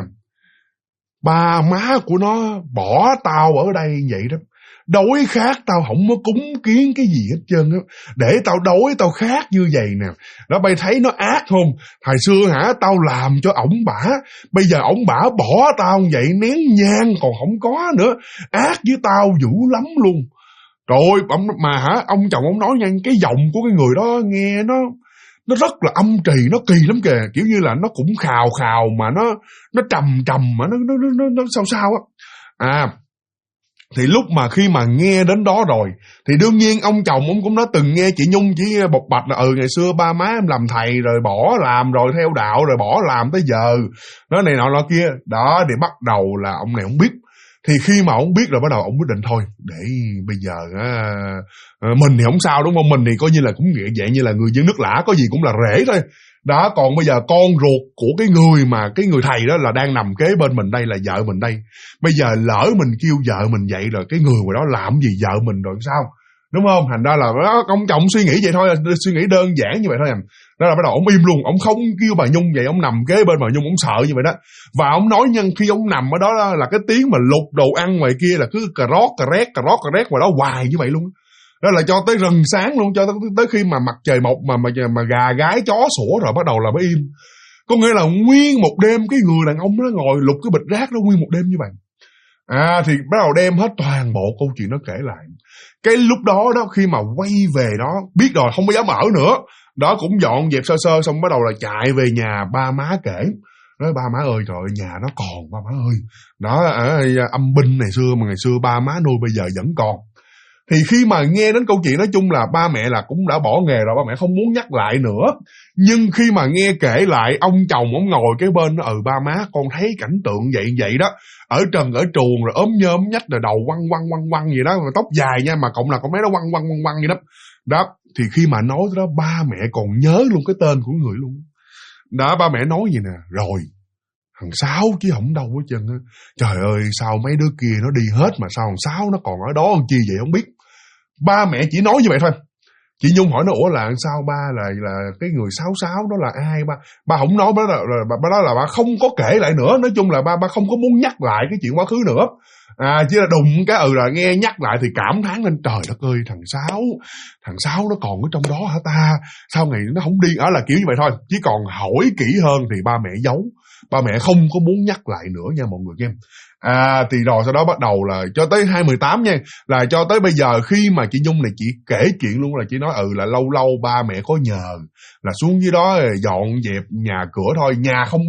ba má của nó bỏ tao ở đây vậy đó, đói khát tao không có cúng kiến cái gì hết trơn á, để tao đói tao khát như vậy nè. Đó bay thấy nó ác không? Hồi xưa hả, tao làm cho ổng bả, bây giờ ổng bả bỏ tao vậy, nén nhang còn không có nữa, ác với tao dữ lắm luôn. Rồi mà hả, ông chồng ông nói nha, cái giọng của cái người đó nghe nó rất là âm trì, nó kỳ lắm kìa, kiểu như là nó cũng khào khào mà nó trầm trầm mà nó sao sao á. Thì lúc mà khi mà nghe đến đó rồi thì đương nhiên ông chồng ông cũng đã từng nghe chị Nhung chỉ bộc bạch là ngày xưa ba má em làm thầy rồi bỏ làm, rồi theo đạo rồi bỏ làm tới giờ nó này nọ kia đó. Thì bắt đầu là ông này ông biết. Thì khi mà ông biết rồi bắt đầu ông quyết định thôi, để bây giờ mình thì không sao đúng không, mình thì coi như là cũng vậy như là người dân nước lã, có gì cũng là rễ thôi đó. Còn bây giờ con ruột của cái người thầy đó là đang nằm kế bên mình đây, là vợ mình đây. Bây giờ lỡ mình kêu vợ mình vậy rồi, cái người đó làm gì vợ mình rồi sao, đúng không? Thành ra là đó, ông chồng suy nghĩ vậy thôi, suy nghĩ đơn giản như vậy thôi. Đó là bắt đầu ông im luôn, ông không kêu bà Nhung vậy, ông nằm kế bên bà Nhung, ông sợ như vậy đó. Và ông nói nhân khi ông nằm ở đó là cái tiếng mà lục đồ ăn ngoài kia là cứ cà rót ngoài đó hoài như vậy luôn. Đó là cho tới rần sáng luôn, cho tới khi mà mặt trời mọc mà gà gái chó sủa rồi bắt đầu là mới im. Có nghĩa là nguyên một đêm cái người đàn ông đó ngồi lục cái bịch rác đó nguyên một đêm như vậy. Thì bắt đầu đem hết toàn bộ câu chuyện nó kể lại. Cái lúc đó khi mà quay về đó, biết rồi không có dám ở nữa đó, cũng dọn dẹp sơ xong bắt đầu là chạy về nhà ba má kể. Nói ba má ơi, trời ơi, nhà nó còn ba má ơi. Đó, âm binh ngày xưa ba má nuôi bây giờ vẫn còn. Thì khi mà nghe đến câu chuyện, nói chung là ba mẹ là cũng đã bỏ nghề rồi, ba mẹ không muốn nhắc lại nữa. Nhưng khi mà nghe kể lại, ông chồng ông ngồi cái bên đó, ba má con thấy cảnh tượng vậy đó, ở trần ở truồng rồi ốm nhôm nhách rồi đầu quăng gì đó, mà tóc dài nha, mà cộng là con bé đó quăng vậy đó. Đó, thì khi mà nói đó, ba mẹ còn nhớ luôn cái tên của người luôn. Đó, ba mẹ nói gì nè: rồi thằng Sáu chứ không đâu hết trơn á. Trời ơi, sao mấy đứa kia nó đi hết mà sao thằng Sáu nó còn ở đó làm chi vậy không biết. Ba mẹ chỉ nói như vậy thôi. Chị Nhung hỏi nó: ủa là sao ba là cái người Sáu đó là ai ba? Ba không nói, đó là ba không có kể lại nữa. Nói chung là ba không có muốn nhắc lại cái chuyện quá khứ nữa. Chỉ là đùng cái là nghe nhắc lại thì cảm thán lên: trời đất ơi, thằng Sáu nó còn ở trong đó hả ta? Sao ngày nó không đi? Là kiểu như vậy thôi. Chỉ còn hỏi kỹ hơn thì ba mẹ giấu. Ba mẹ không có muốn nhắc lại nữa nha mọi người nghe. Thì rồi sau đó bắt đầu là cho tới 2018 nha, là cho tới bây giờ khi mà chị Nhung này chị kể chuyện luôn, là chị nói là lâu lâu ba mẹ có nhờ là xuống dưới đó dọn dẹp nhà cửa thôi, nhà không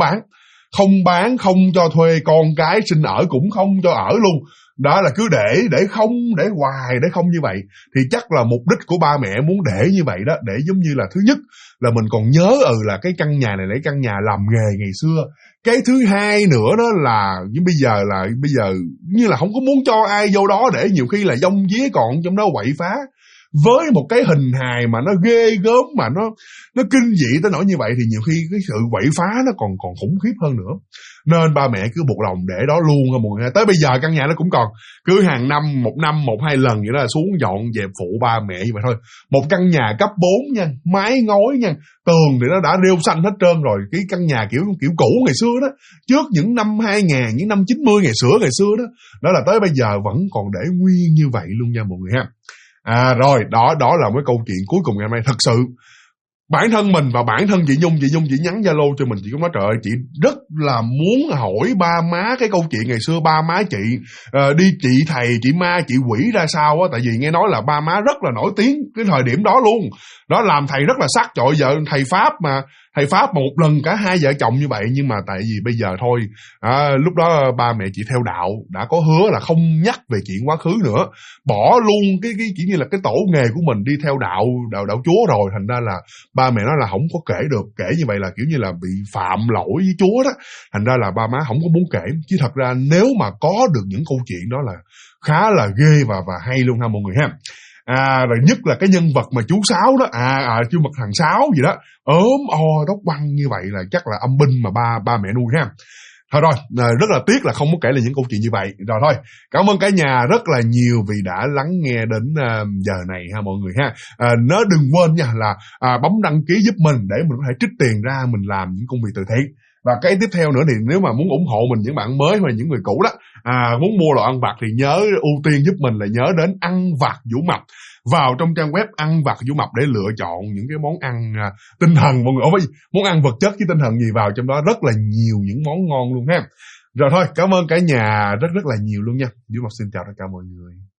bán, không cho thuê, con cái sinh ở cũng không cho ở luôn. Đó là cứ để hoài, để không như vậy. Thì chắc là mục đích của ba mẹ muốn để như vậy đó, để giống như là thứ nhất là mình còn nhớ là cái căn nhà này là căn nhà làm nghề ngày xưa. Cái thứ hai nữa đó là bây giờ như là không có muốn cho ai vô đó, để nhiều khi là dông día còn trong đó quậy phá. Với một cái hình hài mà nó ghê gớm, mà nó kinh dị tới nỗi như vậy, thì nhiều khi cái sự quậy phá nó còn khủng khiếp hơn nữa. Nên ba mẹ cứ buộc lòng để đó luôn mọi người. Tới bây giờ căn nhà nó cũng còn, cứ hàng năm một hai lần vậy đó là xuống dọn dẹp phụ ba mẹ như vậy thôi. Một căn nhà cấp 4 nha, mái ngói nha, tường thì nó đã rêu xanh hết trơn rồi. Cái căn nhà kiểu cũ ngày xưa đó, trước những năm 2000, những năm 90 ngày xưa đó là tới bây giờ vẫn còn để nguyên như vậy luôn nha mọi người ha. Rồi, đó là một câu chuyện cuối cùng ngày hôm nay. Thật sự bản thân mình và bản thân chị Nhung chỉ nhắn Zalo cho mình, chị cũng nói trời ơi, chị rất là muốn hỏi ba má cái câu chuyện ngày xưa ba má chị đi trị thầy, chị ma, chị quỷ ra sao á. Tại vì nghe nói là ba má rất là nổi tiếng cái thời điểm đó luôn. Đó, làm thầy rất là sắc, trời vợ thầy Pháp mà một lần cả hai vợ chồng như vậy. Nhưng mà tại vì bây giờ thôi, lúc đó ba mẹ chị theo đạo đã có hứa là không nhắc về chuyện quá khứ nữa, bỏ luôn cái kiểu như là cái tổ nghề của mình đi theo đạo Chúa rồi. Thành ra là ba mẹ nói là không có kể được, kể như vậy là kiểu như là bị phạm lỗi với Chúa đó. Thành ra là ba má không có muốn kể. Chứ thật ra nếu mà có được những câu chuyện đó là khá là ghê và hay luôn ha mọi người ha. Rồi nhất là cái nhân vật mà chú Sáu đó, chú mặt thằng Sáu gì đó, ốm o tóc băng như vậy là chắc là âm binh mà ba mẹ nuôi ha. Thôi rồi, rất là tiếc là không có kể lại những câu chuyện như vậy. Rồi thôi, cảm ơn cả nhà rất là nhiều vì đã lắng nghe đến giờ này ha mọi người ha. Nhớ đừng quên nha là bấm đăng ký giúp mình để mình có thể trích tiền ra mình làm những công việc từ thiện. Và cái tiếp theo nữa thì nếu mà muốn ủng hộ mình, những bạn mới hay những người cũ đó, muốn mua đồ ăn vặt thì nhớ ưu tiên giúp mình là nhớ đến Ăn Vặt Vũ Mập. Vào trong trang web Ăn Vặt Vũ Mập để lựa chọn những cái món ăn tinh thần mọi người. Món ăn vật chất với tinh thần gì vào trong đó rất là nhiều những món ngon luôn ha. Rồi thôi, cảm ơn cả nhà rất là nhiều luôn nha. Vũ Mập xin chào tất cả mọi người.